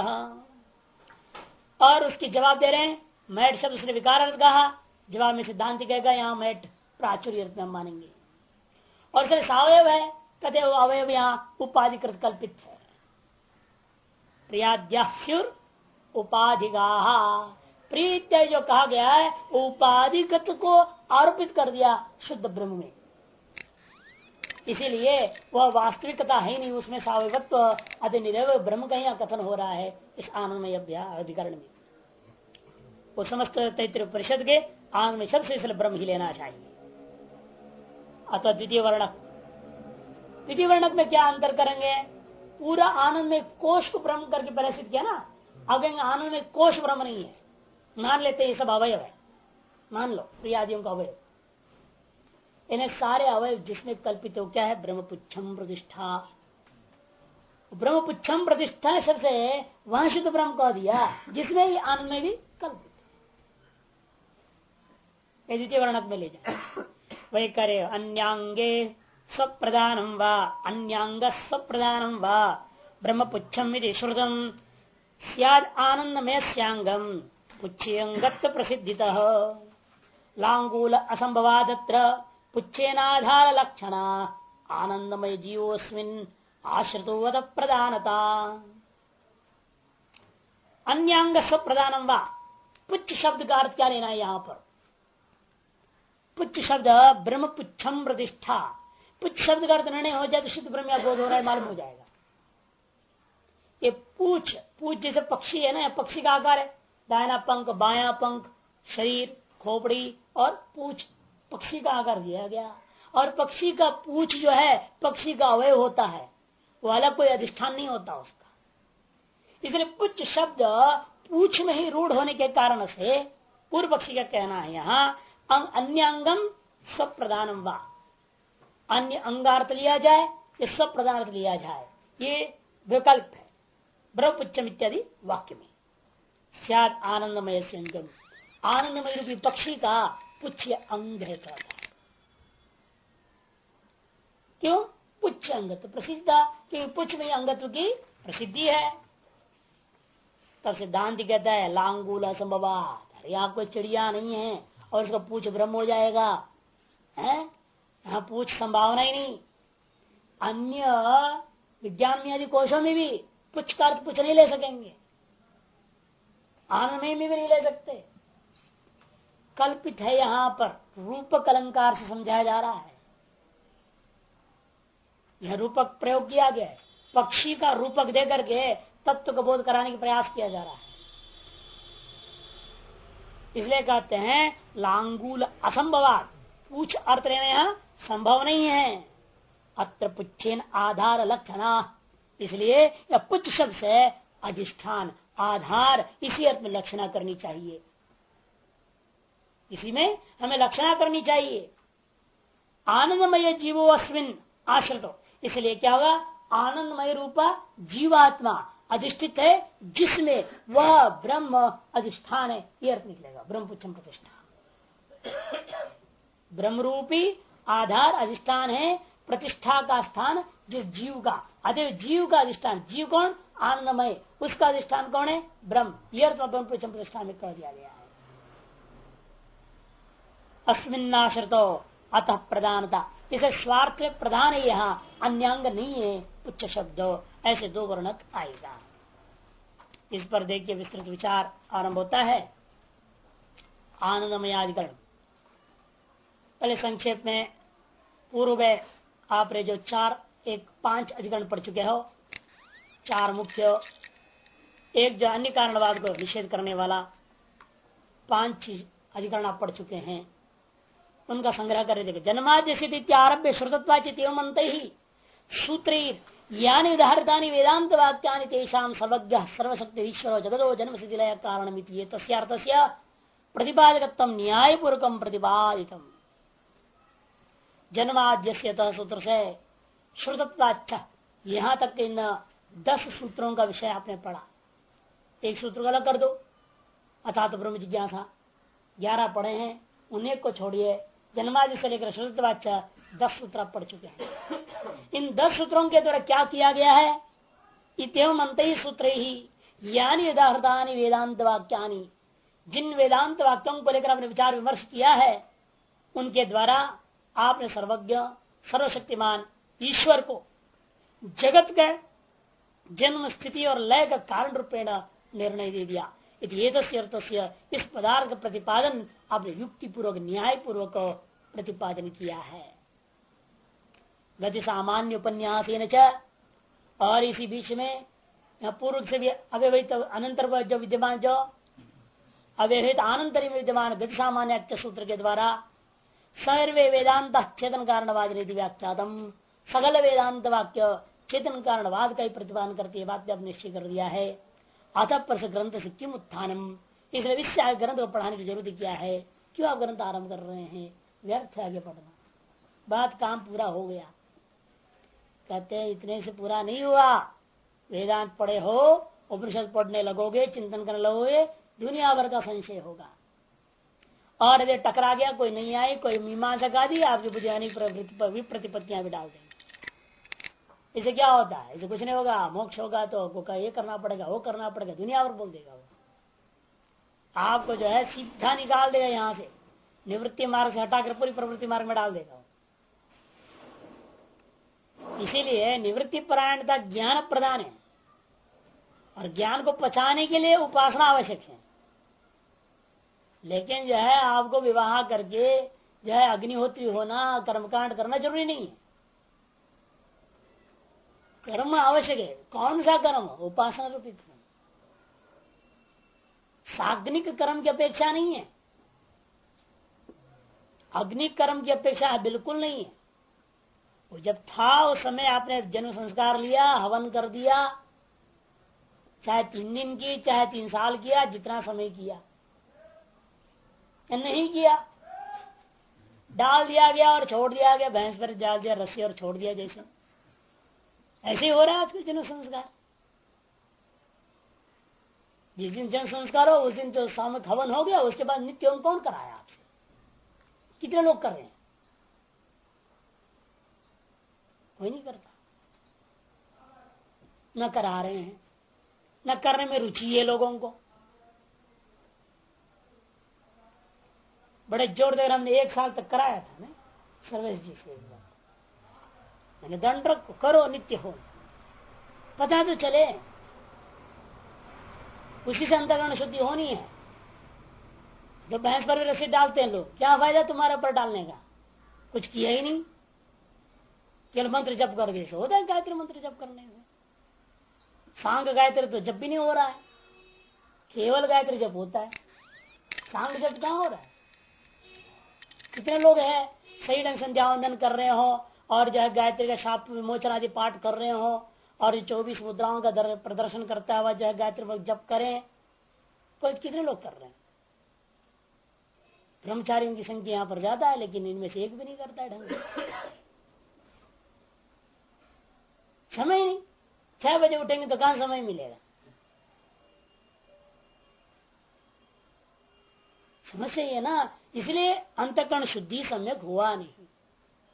और उसकी जवाब दे रहे हैं, मैट शब्द उसने विकार अर्थ कहा, जवाब में सिद्धांत कहेगा यहाँ मैट प्राचुर्य अर्थ में हम मानेंगे। और फिर सावयव है, कहते वो अवयव यहाँ उपाधिकृत कल्पित है। प्रियाद्यास्युर उपाधिगा, प्रीत्य जो कहा गया है उपाधिगत को आरोपित कर दिया शुद्ध ब्रह्म में, इसीलिए वह वास्तविकता है नहीं, उसमें सावयवत्व अति निरवय ब्रह्म का ही कथन हो रहा है इस आनंदमय अधिकरण में। वो समस्त तैत्तिरीय परिषद के आनंद में सबसे इसलिए ब्रह्म ही लेना चाहिए। अतः द्वितीय वर्णक में क्या अंतर करेंगे, पूरा आनंद में कोश को ब्रह्म करके पहले सिद्ध किया ना, अब आनंद में कोश ब्रह्म नहीं है, मान लेते हैं ये सब अवयव है, मान लो प्रियादियों का अवयव, इन्हें सारे अवयव जिसमें कल्पित हो क्या है, ब्रह्मपुच्छम प्रतिष्ठा। ब्रह्मपुच्छम प्रतिष्ठा शब्द से वहां शुद्ध ब्रह्म कह दिया जिसमें ही आनंद में भी कल्पित, द्वितीय वर्णक में ले जाए वही करे। अन्यांगे स्वप्रधानम वा अन्यांग स्वप्रधानम वा ब्रह्मपुच्छम यदि श्रुतम स्याद आनंदमय स्यांगम पुच्छेयंगत्व प्रसिद्धितः लांगूल असंभवादत्र पुच्छेनाधार लक्षणा आनंदमय जीवोस्मिन् आश्रितोवद प्रधानता। अन्यांग स्वप्रधानम वा, पुच्छ शब्द का अर्थ क्या लेना है यहाँ पर, पुच्छ शब्द ब्रह्म पुच्छम प्रतिष्ठा, पुच्छ शब्द का अर्थ निर्णय हो जाए तो शुद्ध ब्रह्म या बोध हो रहा है मालूम हो जाएगा। ये पूछ जैसे पक्षी है ना, पक्षी का आकार है, दाहिना पंख बायां पंख, शरीर खोपड़ी और पूछ पक्षी का आकार दिया गया, और पक्षी का पूछ जो है पक्षी का अवयव होता है, वो अलग कोई अधिष्ठान नहीं होता उसका। इसलिए पुच्छ शब्द पूछ में ही रूढ़ होने के कारण से पूर्व पक्षी का कहना है यहाँ अन्य अंगम स्वप्रधानम वा, अन्य अंगार्थ लिया जाए या स्वप्रधान लिया जाए, ये विकल्प है ब्रह्मपुच्छम इत्यादि वाक्य में। शायद आनंदमय से अंगम, आनंदमय रूपी पक्षी का पुच्छ अंग है, क्यों पुच्छ अंगत्व प्रसिद्ध, क्योंकि पुच्छ में अंगत्व की प्रसिद्धि है। तब सिद्धांत कहता है लांगूल असंभवात, अरे यहाँ कोई चिड़िया नहीं है और उसका पूछ ब्रह्म हो जाएगा, है यहाँ पूछ संभावना ही नहीं। अन्य विज्ञान में आदि कोशों में भी पुच्छ का अर्थ पुच्छ नहीं ले सकेंगे, आनंद में भी नहीं ले सकते, कल्पित है। यहाँ पर रूपक अलंकार से समझाया जा रहा है, यह रूपक प्रयोग किया गया है, पक्षी का रूपक दे करके तत्व का बोध कराने का प्रयास किया जा रहा है। इसलिए कहते हैं लांगूल असंभवात, पूछ अर्थ लेना यहाँ संभव नहीं है। अत्र पुच्छेन आधार लक्षणा, इसलिए यह पुच्छ शब्द से अधिष्ठान आधार इसी अर्थ में लक्षणा करनी चाहिए, इसी में हमें लक्षणा करनी चाहिए। आनंदमय जीवो अस्मिन आश्रितो, इसलिए क्या होगा, आनंदमय रूपा जीवात्मा अधिष्ठित है जिसमें वह ब्रह्म अधिष्ठान है, यह अर्थ निकलेगा ब्रह्मपुच्छम प्रतिष्ठा। ब्रह्म रूपी आधार अधिष्ठान है, प्रतिष्ठा का स्थान जिस जीव का, अतः जीव का अधिष्ठान, जीव कौन, आनंदमय, उसका अधिष्ठान कौन है, ब्रह्म। यह प्रतिष्ठा में कह दिया गया है। अस्मिन्नाश्रितो अतः प्रधानता, इसे स्वार्थ में प्रधान है, यहाँ अन्यांग नहीं है। उच्च शब्द ऐसे दो वर्णक आएगा। इस पर देखिए विस्तृत विचार आरंभ होता है। आनंदमयाधिकरण पहले संक्षेप में पूर्व में आपने जो 5 अधिकरण पढ़ चुके हो, 4 मुख्य, एक जो अन्य कारणवाद को निषेध करने वाला 5 अधिकरण आप पढ़ चुके हैं, उनका संग्रह कर देखो। जन्माद्य स्थिति आरभ्य श्रुतत्वाचित एवं अंत ही सूत्री यानी उदाहरतानि वेदांत वाक्यानि तेषां सर्वज्ञ सर्वशक्ति ईश्वरो जगतो जन्म स्थिति लय कारणमिति तस्यार्थस्य प्रतिपादकत्वं न्यायपूर्वकं प्रतिपादितम्। जन्माद्यस्य सूत्र से श्रुतत्वाच्च, यहाँ तक इन 10 सूत्रों का विषय आपने पढ़ा। एक सूत्र अलग कर दो, अर्थात ब्रह्म जिज्ञासा 11 पढ़े हैं, उन्हें को छोड़िए। जन्मादि से लेकर श्रुतत्वाच्च 10 सूत्र पढ़ चुके हैं। इन 10 सूत्रों के द्वारा क्या किया गया है, इतम अंत ही सूत्र ही यानी उदाहरतानि वेदांत वाक्यानि, जिन वेदांत वाक्यों को लेकर आपने विचार विमर्श किया है, उनके द्वारा आपने सर्वज्ञ सर्वशक्तिमान ईश्वर को जगत के जन्म स्थिति और लय का कारण रूपेण निर्णय दे दिया। इस पदार्थ का प्रतिपादन आपने युक्ति पूर्वक न्याय पूर्वक प्रतिपादन किया है। गति सामान्य उपन्यास, और इसी बीच में पूर्व से भी अव्यवहित अनंतर जो विद्यमान, जो अव्यवहित आनंतरी विद्यमान गति सामान्य सूत्र के द्वारा सर्वे वेदांत चेतन कारणवाद व्याख्यातम, सगल वेदांत वाक्य चेतन कारणवाद का ही प्रतिपादन करते बात अब निश्चय कर दिया है। अतः पर ग्रंथ से किम उत्थानम, इसलिए विश्व ग्रंथ को पढ़ाने की जरूरत क्या है, क्यों आप ग्रंथ आरंभ कर रहे हैं, व्यर्थ है आगे पढ़ना, बात काम पूरा हो गया। कहते हैं इतने से पूरा नहीं हुआ, वेदांत पढ़े हो, उपनिषद पढ़ने लगोगे, चिंतन करने लगोगे, दुनिया भर का संशय होगा। और यदि टकरा गया, कोई नहीं आई, कोई मीमांसक आदि आपकी बुझानी विप्रतिपत्तियां भी डाल देंगे। इसे क्या होता है, इसे कुछ नहीं होगा, मोक्ष होगा तो ये करना पड़ेगा, वो करना पड़ेगा, दुनिया भर बोल देगा वो। आपको जो है सीधा निकाल देगा, यहाँ से निवृत्ति मार्ग से हटाकर पूरी प्रवृत्ति मार्ग में डाल देगा। इसीलिए निवृत्ति परायणता ज्ञान प्रदान है, और ज्ञान को पचाने के लिए उपासना आवश्यक है। लेकिन जो है आपको विवाह करके जो है अग्निहोत्री होना, कर्मकांड करना जरूरी नहीं है। कर्म आवश्यक है, कौन सा कर्म, उपासना रूपी कर्म, साग्निक कर्म की अपेक्षा नहीं है, अग्नि कर्म की अपेक्षा बिल्कुल नहीं है। वो जब था उस समय आपने जन्म संस्कार लिया, हवन कर दिया, चाहे 3 दिन की, चाहे 3 साल किया, जितना समय किया, नहीं किया डाल दिया गया और छोड़ दिया गया, भैंस पर डाल दिया रस्सी और छोड़ दिया, जैसे ऐसे ही हो रहा है आज के जन्म संस्कार। जिस दिन जन्म संस्कार हो उस दिन जो सामूहिक हवन हो गया, उसके बाद नित्य होम कौन कराया आपसे, कितने लोग कर रहे हैं, कोई नहीं करता, न करा रहे हैं, न करने में रुचि है लोगों को। बड़े जोर देकर हमने 1 साल तक कराया था ना सर्वेश जी से, मैंने दंड रखो, करो नित्य हो, पता तो चले, उसी से अंतःकरण शुद्धि होनी है। जब भैंस पर भी रस्सी डालते हैं लोग, क्या फायदा तुम्हारे ऊपर डालने का, कुछ किया ही नहीं, केवल मंत्र जप कर दे होता है। गायत्री मंत्र जप करने से सांग गायत्री तो जब भी नहीं हो रहा है, केवल गायत्री जप होता है, सांग जप कहाँ हो रहा है। कितने लोग हैं सही ढंग संध्या वंदन कर रहे हो और जो है गायत्री का शाप विमोचन आदि पाठ कर रहे हो और 24 मुद्राओं का प्रदर्शन करता हुआ जो है गायत्री जप करें, कोई कितने लोग कर रहे हैं। ब्रह्मचारियों की संख्या यहाँ पर ज्यादा है, लेकिन इनमें से एक भी नहीं करता है ढंग से। समय नहीं, 6 बजे उठेंगे तो कहां समय मिलेगा। समस्या है ना, इसलिए अंतःकरण शुद्धि सम्यक हुआ नहीं।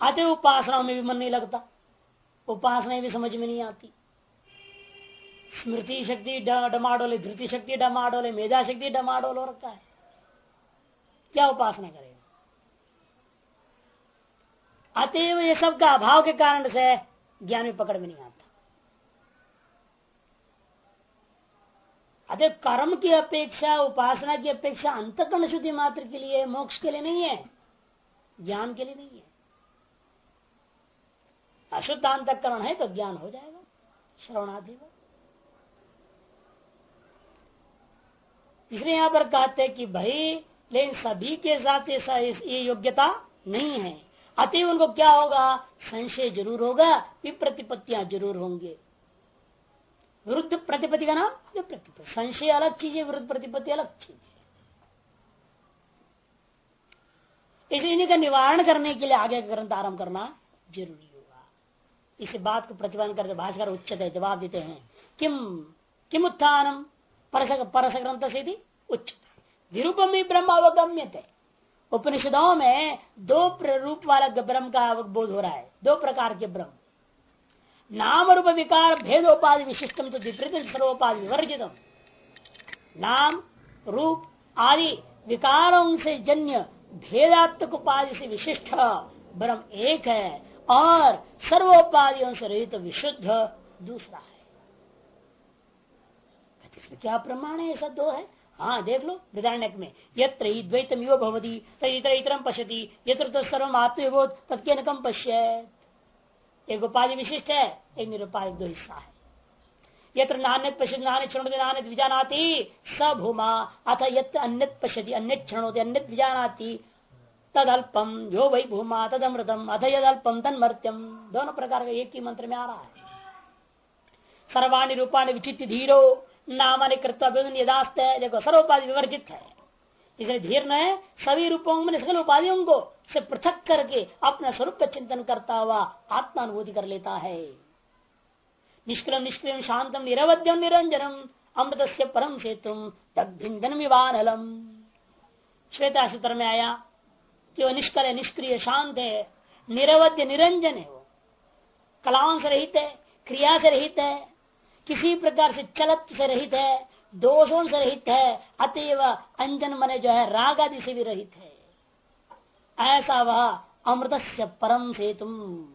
आते उपासनाओं में भी मन नहीं लगता, उपासना भी समझ में नहीं आती। स्मृति शक्ति डमाडोले, धृति शक्ति डमाडोले, मेधा शक्ति डमाडोल हो रखा है, क्या उपासना करेगा। अतएव ये सब का अभाव के कारण से ज्ञान में पकड़ में नहीं आता। अतः कर्म की अपेक्षा, उपासना की अपेक्षा अंतःकरण शुद्धि मात्र के लिए, मोक्ष के लिए नहीं है, ज्ञान के लिए नहीं है। अशुद्ध अंतःकरण है तो ज्ञान हो जाएगा श्रवणादि में। इसलिए यहां पर कहते हैं कि भाई लेकिन सभी के साथ ये योग्यता नहीं है, अतएव उनको क्या होगा, संशय जरूर होगा, विप्रतिपत्तियां जरूर होंगे। विरुद्ध प्रतिपत्ति का नाम विप्रतिपत्ति, संशय अलग चीज है, विरुद्ध प्रतिपत्ति अलग चीज है। इसलिए इन्हीं का निवारण करने के लिए आगे ग्रंथ आरंभ करना जरूरी होगा। इस बात को प्रतिपादन करते भाष्यकार उच्चते जवाब देते हैं, किम उत्थानम परस ग्रंथ से उच्च विरूपम ही ब्रह्म अवगम्यते। उपनिषदों में दो रूप वाला ब्रह्म का बोध हो रहा है, दो प्रकार के ब्रह्म, नाम रूप विकार भेदोपाधि विशिष्टम तो विपरीत सर्वोपाधि विवर्जितम। नाम रूप आदि विकारों से जन्य भेदात्मक उपाधि से विशिष्ट ब्रह्म एक है और सर्वोपाधियों से रहित विशुद्ध दूसरा है। क्या प्रमाण है, ऐसा दो है। हाँ देख लो बृहदारण्यक में, यत्र हि द्वैतम इव भवति तत्र इतरम पश्यति यत्र तो सर्वम आत्मविबोध तत्केन कम पश्येत्। एक उपाधि विशिष्ट है, एक निरुपाधिक, दो हिस्सा है। यत्र नान्यत पश्यति नान्यत शृणोति नान्यत विजानाति स भूमा अथ यत्र अन्यत पश्यति अन्यत शृणोति अन्यत विजानाति तदल्पम यो वै भूमा तदमृतम अथ यदल्पम तन्मर्त्यम। दोनों प्रकार का एक ही मंत्र में आ रहा है। सर्वाणि रूपाणि विचित्य धीरो नामानि कृत्वा यदास्त है, देखो सर्वोपाधि विवर्जित है। इसलिए धीर ने सभी रूपों में सकल उपाधियों को से पृथक करके अपना स्वरूप का चिंतन करता हुआ आत्मानुभूति कर लेता है। निष्क्रियम निष्क्रियम शांतम निरवध्यम निरंजनम अमृतस्य परम सेतुम तद्भिंदन विवानलम। श्वेता सूत्र में आया कि वह निष्कल है, निष्क्रिय, शांत है, निरवध्य निरंजन है, वो कलाओं से रहित है, क्रिया से रहित है, किसी प्रकार से चलत से रहित है, दोषों से रहित है, अतएव अंजन मने जो है राग आदि से भी रहित है। ऐसा वह अमृतस्य परम सेतुम,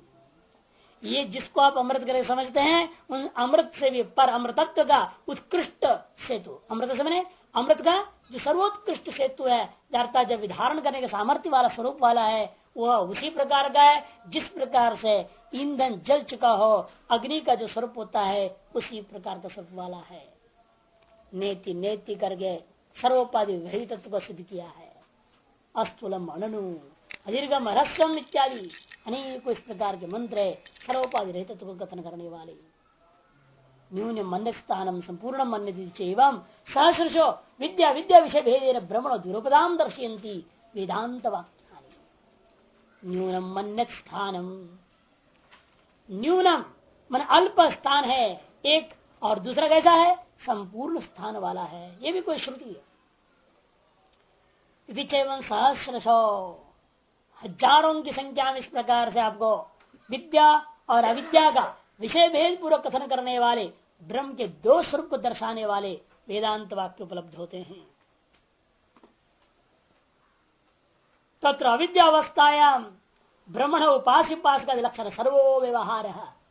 ये जिसको आप अमृत करके समझते हैं उन अमृत से भी पर अमृतत्व का उत्कृष्ट सेतु, अमृत से मैंने अमृत का जो सर्वोत्कृष्ट सेतु है, अर्थात जब विधारण करने के सामर्थ्य वाला स्वरूप वाला है, वह उसी प्रकार का है जिस प्रकार से ईंधन जल चुका हो, अग्नि का जो स्वरूप होता है उसी प्रकार का स्वरूप वाला है। नेति नेति करके सर्वोपाधि वही तत्व को सिद्ध किया है। अस्थूलम अननु अदीर्घम रहस्यम इत्यादि अनेकों इस प्रकार के मंत्र है सर्वोपाधि रहित तत्व को कथन करने वाले। न्यून मन्य स्थानम संपूर्ण मन्य एवं सहस्रशो विद्या विद्या विषय भेदेन ब्रह्मण दुरुपदाम दर्शयन्ति वेदांत वाक्यानि। न्यूनम मन्य स्थानम, न्यूनम मन अल्प स्थान है एक, और दूसरा कैसा है, संपूर्ण स्थान वाला है। ये भी कोई श्रुति है। सहस्रशो हजारों की संख्या में इस प्रकार से आपको विद्या और अविद्या का विषय भेद पूर्वक कथन करने वाले ब्रह्म के दो स्वरूप को दर्शाने वाले वेदांत वाक्य उपलब्ध होते हैं। तत्र अविद्यावस्थायाम ब्रह्मण उपास्य उपासक लक्षण सर्वो व्यवहार।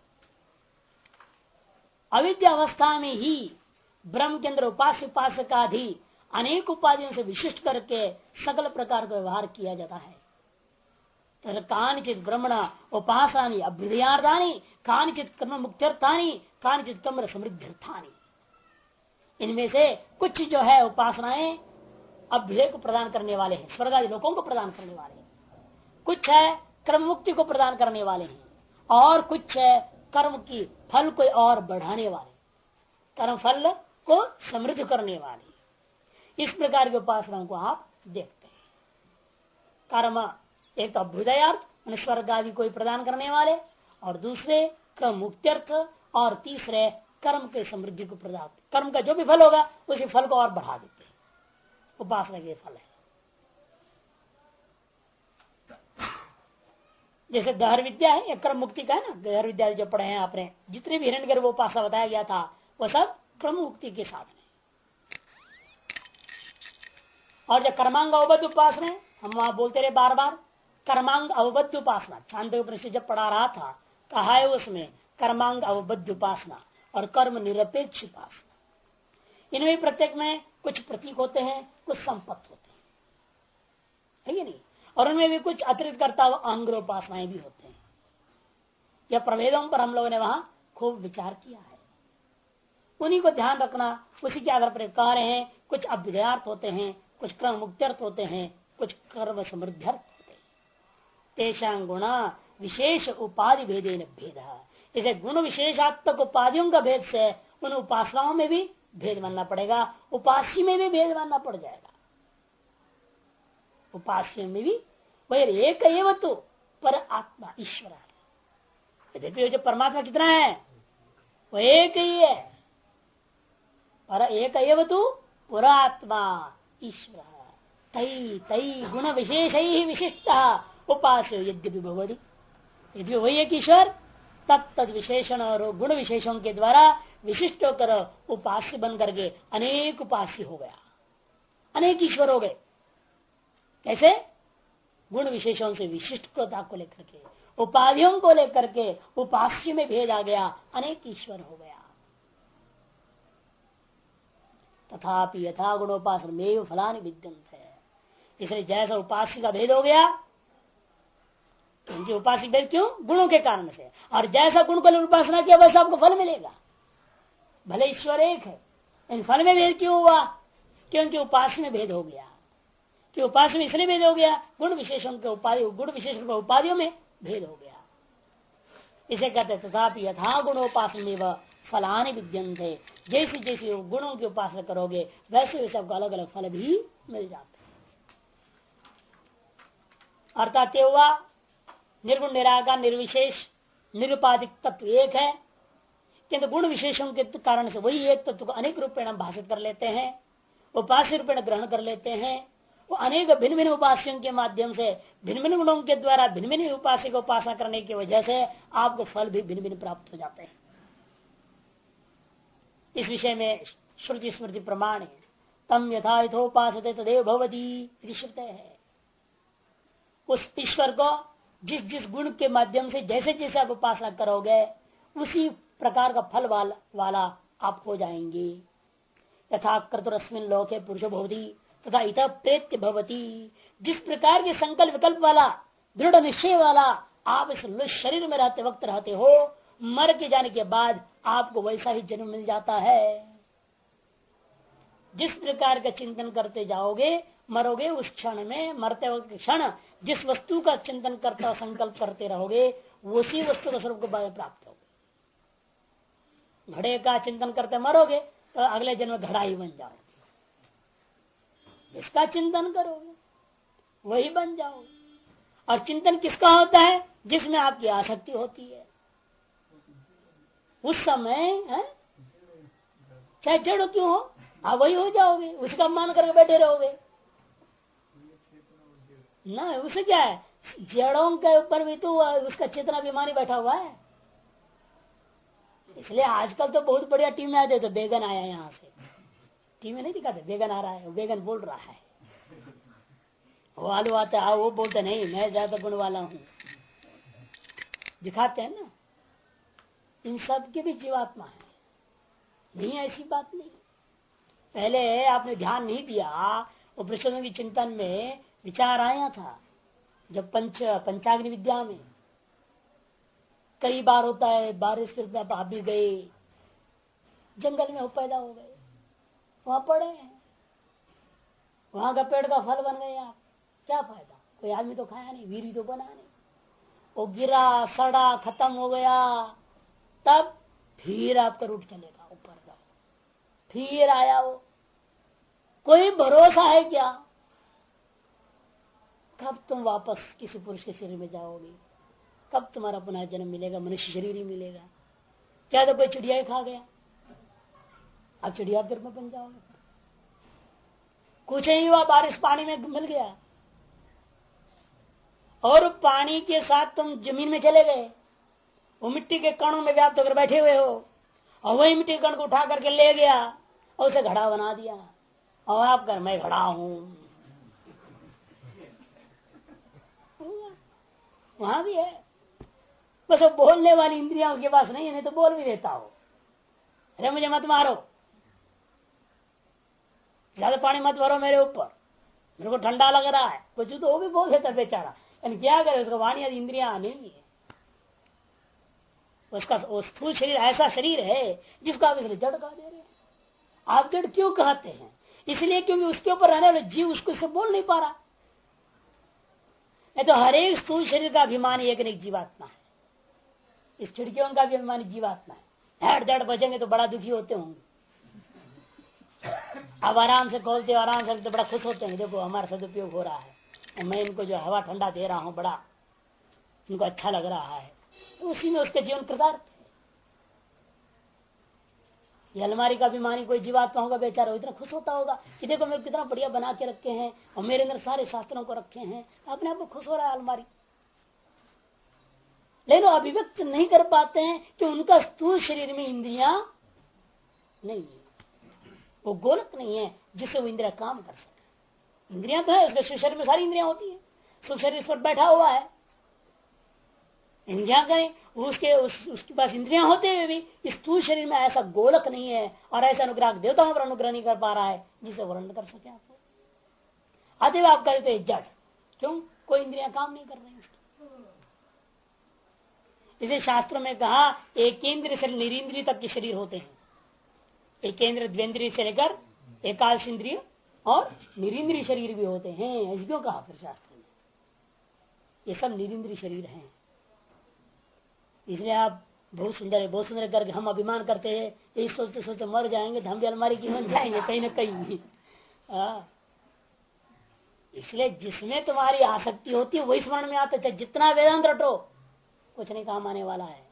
अविद्यावस्था में ही ब्रह्म के अंदर उपास्य उपासक आदि अनेक उपाधियों से विशिष्ट करके सकल प्रकार का व्यवहार किया जाता है। कानिचित ब्रह्मण उपासनानि अभ्युदयार्थानि कानिचित कर्म मुक्त्यर्थानि कानिचित कर्म समृद्ध्यर्थानि। इनमें से कुछ जो है उपासनाएं अभ्युदय को प्रदान करने वाले हैं, स्वर्ग आदि लोगों को प्रदान करने वाले हैं, कुछ है कर्म मुक्ति को प्रदान करने वाले हैं, और कुछ है कर्म की फल को और बढ़ाने वाले, कर्म फल को समृद्ध करने वाले। इस प्रकार की उपासनाओं को आप देखते हैं। कर्म एक तो अभ्युदयार्थ स्वर्ग आदि को प्रदान करने वाले, और दूसरे कर्म मुक्त्यर्थ, और तीसरे कर्म के समृद्धि को प्रदान, कर्म का जो भी फल होगा उसी फल को और बढ़ा देते हैं। उपासना के फल है। जैसे दहर विद्या है, एक क्रम मुक्ति का है ना, दहर विद्या जो पढ़े हैं आपने, जितने भी हिरण्यगर्भ उपासना बताया गया था वो सब क्रम मुक्ति के साधन है। और जो कर्मांग अवबद्ध उपासना है, हम वहां बोलते रहे बार बार, कर्मांग अवबद्ध उपासना छांदोग्य उपनिषद जब पढ़ा रहा था, कहा है उसमें कर्मांग अवबद्ध उपासना और कर्म निरपेक्ष उपासना। इनमें प्रत्येक में कुछ प्रतीक होते हैं, कुछ संपत्ति होते हैं, है नहीं, और उनमें भी कुछ अतिरिक्त करता हुआ अंग्र उपासनाएं भी होते हैं। यह प्रभेदों पर हम लोगों ने वहां खूब विचार किया है, उन्हीं को ध्यान रखना। उसी के आधार पर कह रहे हैं, कुछ अभ्युदयार्थ होते हैं, कुछ क्रम मुक्त्यर्थ होते हैं, कुछ कर्म समृद्ध्यर्थ होते हैं। तेषां गुणा विशेष उपाधि भेदे न भेद, इसे गुण विशेषात्मक उपाधियों का भेद से उन उपासनाओं में भी भेद मानना पड़ेगा, उपास्य में भी भेद मानना पड़ जाएगा। उपास्य में भी वही एक तो पर आत्मा ईश्वर है। देखिए जो परमात्मा कितना है, वो एक ही है, पर एक तो पुरा आत्मा ईश्वर तई तई गुण विशेष ही विशिष्ट उपास्य यद्यपि भगवती, यदि वही एक ईश्वर तद विशेषण और गुण विशेषों के द्वारा विशिष्ट होकर उपास्य बन करके अनेक उपास्य हो गया, अनेक ईश्वर हो गए। कैसे? गुण विशेषों से विशिष्टता को लेकर के, उपाधियों को लेकर के उपास्य में भेद आ गया, अनेक ईश्वर हो गया। तथापि यथा गुणोपासन में फलानि विद्यन्ते, इसलिए जैसा उपास्य का भेद हो गया, उनकी उपास्य भेद क्यों? गुणों के कारण से। और जैसा गुण को उपासना किया वैसा आपको फल मिलेगा, भले ईश्वर एक है, इन फल में भेद क्यों हुआ? क्योंकि उपास्य में भेद हो गया। कि उपास्य में इसलिए भेद हो गया, गुण विशेषण के उपाधि, गुण विशेषण के उपाधियों में भेद हो गया। इसे कहते तथापि यथा गुणोपासन में वह फलानि विद्यन्ते, जैसे जैसे गुणों की उपासना करोगे वैसे वैसे आपको अलग अलग फल भी मिल जाते हैं। अर्थात हुआ निर्गुण निराकार निर्विशेष निरुपाधिक तत्व एक है, किंतु गुण विशेषों के कारण से वही एक तत्व को अनेक रूपेण भाषित कर लेते हैं, उपास्य रूपेण ग्रहण कर लेते हैं। वो अनेक भिन्न भिन्न उपास्यों के माध्यम से भिन्न भिन्न गुणों के द्वारा भिन्न भिन्न उपास्य को उपासना करने की वजह से आपको फल भी भिन्न भिन्न प्राप्त हो जाते हैं। इस विषय में श्रुति स्मृति प्रमाण है, तम यथा यथोपासते तदेव भवति श्रुत है। उस ईश्वर को जिस जिस गुण के माध्यम से जैसे जैसे आप उपासना करोगे उसी प्रकार का फल वाला आप हो जाएंगे। यथा क्रतुरस्मिन लोके पुरुषो भवति तथा इत प्रेत्य भवति, जिस प्रकार के संकल्प विकल्प वाला दृढ़ निश्चय वाला आप इस शरीर में रहते वक्त रहते हो, मर के जाने के बाद आपको वैसा ही जन्म मिल जाता है। जिस प्रकार का चिंतन करते जाओगे मरोगे उस क्षण में, मरते वक्त क्षण जिस वस्तु का चिंतन करता संकल्प करते रहोगे उसी वस्तु का स्वरूप को प्राप्त होगे। घड़े का चिंतन करते मरोगे तो अगले जन्म घड़ा ही बन जाओगे, जिसका चिंतन करोगे वही बन जाओगे। और चिंतन किसका होता है? जिसमें आपकी आसक्ति होती है, उस समय है चाहे जड़ क्यों हो आप वही हो जाओगे, उसका मान करके बैठे रहोगे ना। उसे क्या है, जड़ों के ऊपर भी तो उसका चेतना अभिमानी बैठा हुआ है। इसलिए आजकल तो बहुत बढ़िया टीम में आते, तो बेगन आया यहाँ से, टीम में नहीं दिखाते बेगन आ रहा है, बेगन बोल रहा है, वो आलू आता है वो बोलते नहीं मैं ज्यादा गुण वाला हूँ, दिखाते हैं ना। इन सब के भी जीवात्मा है, नहीं ऐसी बात नहीं। पहले आपने ध्यान नहीं दिया, उपनिषदों की चिंतन में विचार आया था जब पंचाग्नि विद्या में कई बार होता है बारिश के रूप में आप भी गए जंगल में, हो पैदा हो गए, वहां पड़े हैं, वहां का पेड़ का फल बन गए आप, क्या फायदा? कोई आदमी तो खाया नहीं, वीर तो बना नहीं, वो गिरा सड़ा खत्म हो गया, तब फिर आपका रूट चलेगा ऊपर का, फिर आया वो, कोई भरोसा है क्या कब तुम वापस किसी पुरुष के शरीर में जाओगे, कब तुम्हारा पुनः जन्म मिलेगा, मनुष्य शरीर ही मिलेगा? क्या तो कोई चिड़िया ही खा गया, अब चिड़िया फिर में बन जाओगे? कुछ नहीं हुआ, बारिश पानी में मिल गया और पानी के साथ तुम जमीन में चले गए, वो मिट्टी के कणों में व्याप्त होकर बैठे हुए हो, और वही मिट्टी के कण को उठा करके ले गया और उसे घड़ा बना दिया, और आप कर मैं घड़ा हूं। वहां भी है, बस वो बोलने वाली इंद्रियां उसके पास नहीं है, नहीं तो बोल भी देता हो, अरे मुझे मत मारो, ज्यादा पानी मत भरो मेरे ऊपर, मेरे को ठंडा लग रहा है, कुछ तो वो भी बोल देता बेचारा। यानी क्या करे, उसको वाणी आदि इंद्रियां नहीं है, उसका स्थूल शरीर ऐसा शरीर है जिसको आप इसलिए जड़ कहा दे रहे हैं। आप जड़ क्यों कहते हैं? इसलिए क्योंकि उसके ऊपर रहने वाले जीव उसको इससे बोल नहीं पा रहा। नहीं तो हर एक स्थूल शरीर का अभिमानी एक एक जीवात्मा है, इस खिड़कियों का भी अभिमानी जीवात्मा है। हेड जड़ बचेंगे तो बड़ा दुखी होते होंगे, अब आराम से खोलते आराम से तो बड़ा खुश होते हैं, देखो हमारा सदुपयोग हो रहा है, मैं इनको जो हवा ठंडा दे रहा हूँ, बड़ा इनको अच्छा लग रहा है, तो उसी में उसके जीवन कृतार्थ है। ये अलमारी का अभिमानी कोई जीवात्मा होगा बेचारा, इतना खुश होता होगा कि देखो मेरे कितना बढ़िया बना के रखे हैं और मेरे अंदर सारे शास्त्रों को रखे हैं, अपने आप को खुश हो रहा है अलमारी। लेकिन अभिव्यक्त नहीं कर पाते हैं कि उनका स्थूल शरीर में इंद्रियां नहीं है, वो गोलक नहीं है जिससे वो इंद्रिया काम कर सके। इंद्रियां तो है, उसके शरीर में सारी इंद्रियां होती है, स्थूल शरीर पर बैठा हुआ है, इंद्रियां करें उसके पास इंद्रियां होते हुए भी स्थूल शरीर में ऐसा गोलक नहीं है, और ऐसा अनुग्रह देवताओं पर अनुग्रह नहीं कर पा रहा है जिसे वर्णन कर सके आपको। अतएव आप कहते जड़, क्यों? कोई इंद्रियां काम नहीं कर रही उसकी। इसे शास्त्रों में कहा एकेंद्र से निरीन्द्रिय तक के शरीर होते हैं, एकेंद्र द्वेंद्रिय से लेकर एकादश इंद्रिय और निरीन्द्रिय शरीर भी होते हैं। ऐसे क्यों कहा फिर शास्त्र में? ये सब निरीन्द्रिय शरीर हैं, इसलिए आप बहुत सुंदर है, बहुत सुंदर करके हम अभिमान करते हैं, यही सोचते सोचते मर जाएंगे तो हम भी अलमारी की बन जाएंगे कहीं ना कहीं। इसलिए जिसमें तुम्हारी आसक्ति होती है वही स्मरण में आता है, चाहे जितना वेदांत रटो कुछ नहीं काम आने वाला है।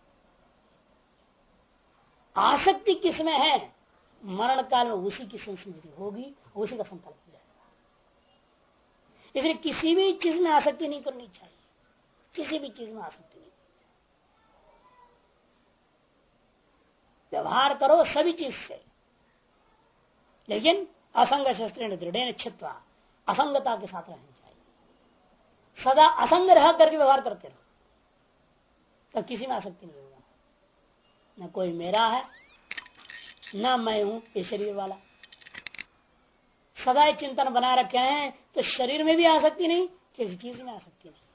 आसक्ति किसमें है? मरण काल में उसी की संस्मृति होगी, उसी का संकल्प हो जाएगा। इसलिए किसी भी चीज में आसक्ति नहीं करनी चाहिए, किसी भी चीज में आसक्ति नहीं। व्यवहार करो सभी चीज से, लेकिन असंग शस्त्र दृढ़ छित्वा, असंगता के साथ रहनी चाहिए। सदा असंग रह करके व्यवहार करते रहो, तो किसी में आसक्ति नहीं होगा। न कोई मेरा है न मैं हूं ये शरीर वाला, सदा चिंतन बनाए रखे हैं, तो शरीर में भी आसक्ति नहीं, किसी चीज में आसक्ति नहीं,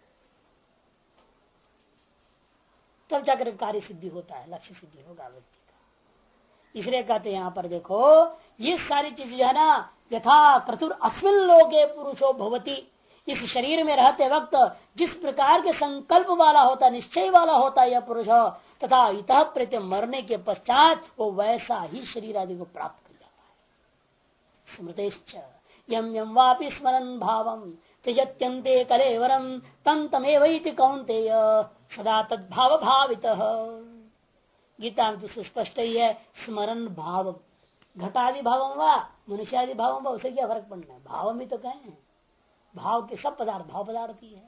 तब जाकर कार्य सिद्धि होता है, लक्ष्य सिद्धि होगा व्यक्ति का। इसलिए कहते हैं यहाँ पर देखो, ये सारी चीज जो है ना, यथा क्रतुर अस्मिन् लोके पुरुषो भवति, इस शरीर में रहते वक्त जिस प्रकार के संकल्प वाला होता, निश्चय वाला होता है यह पुरुष, तथा इतः प्रति मरने के पश्चात वो वैसा ही शरीर आदि को प्राप्त कर जाता है। स्मृतेश्च यम यम वापि स्मरन् भावम त्यजत्यन्ते कलेवरम तम तमेवैति कौन्तेय सदा तद्भाव भावितः। गीता में तो सुस्पष्ट ही है, स्मरण भाव, घटादि भाव वा मनुष्यादि भाव वा, उसे क्या फर्क पड़ना है, भाव में तो कहें, भाव के सब पदार्थ भाव पदार्थ ही है।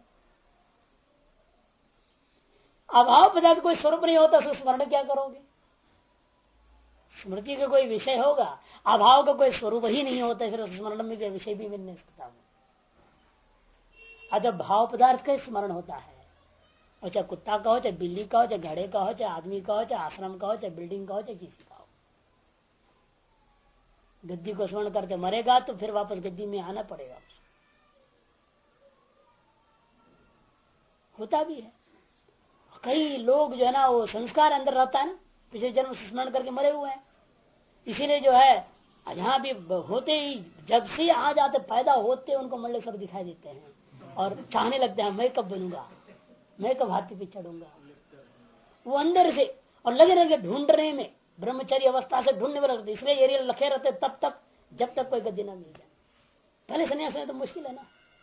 अभाव पदार्थ कोई स्वरूप नहीं होता तो स्मरण क्या करोगे? स्मृति का कोई विषय होगा, अभाव का कोई स्वरूप ही नहीं होता, फिर स्मरण में भी विषय भी मिल नहीं सकता। अतः भाव पदार्थ का स्मरण होता है, और चाहे कुत्ता का हो, चाहे बिल्ली का हो, चाहे घड़े का हो, चाहे आदमी का हो, चाहे आश्रम का हो, चाहे बिल्डिंग का हो, चाहे किसी का हो। गद्दी को स्मरण करके मरेगा तो फिर वापस गद्दी में आना पड़ेगा। होता भी है, कई लोग जो है ना वो संस्कार अंदर रहता है ना, पिछले जन्म स्मरण करके मरे हुए हैं, इसीलिए जो है यहाँ भी होते ही जब से आ जाते पैदा होते उनको मल्ले सब दिखाई देते हैं और चाहने लगते हैं मैं कब बनूंगा, मैं कब हाथी पे चढ़ूंगा। वो अंदर से और लगे रहे ढूंढने में, ब्रह्मचर्य अवस्था से ढूंढने में लगते, इसलिए एरिया लखे रहते तब तक जब तक कोई गद्दी ना मिल जाए। पहले संन्यास में तो मुश्किल है ना,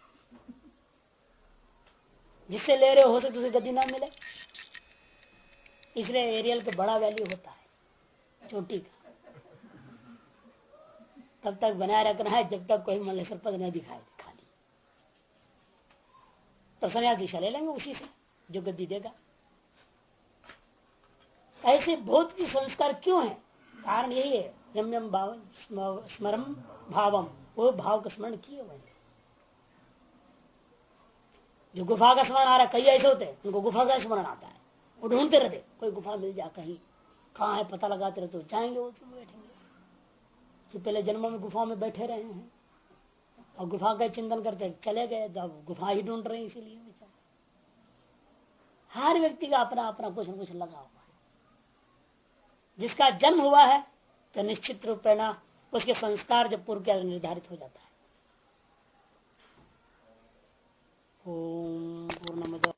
जिससे ले रहे हो सकते उसे गद्दी ना मिले, इसलिए एरियल का बड़ा वैल्यू होता है चोटी का। तब तक बनाए रखना है जब तक कोई मल्लेश्वर पद न दिखाए खाली, तो सन्यास दीक्षा ले लेंगे उसी से जो गद्दी देगा। ऐसे बहुत की संस्कार क्यों है? कारण यही है, रम्यम भाव स्मरम भावम, वो भाव का स्मरण किए हुए। जो गुफा का स्मरण आ रहा है, कई ऐसे होते हैं उनको गुफा का स्मरण आता है, वो ढूंढते रहते कोई गुफा मिल जा, कहीं कहाँ है पता लगाते रहते, जाएंगे वो बैठेंगे। तो पहले जन्मों में गुफाओं में बैठे रहे हैं और गुफा का चिंतन करते चले गए, तो अब गुफा ही ढूंढ रहे हैं। इसीलिए हर व्यक्ति का अपना अपना कुछ न कुछ लगा हुआ है। जिसका जन्म हुआ है तो निश्चित रूपेण उसके संस्कार जब पूर्व के निर्धारित हो जाता है। ओम पूर्णमद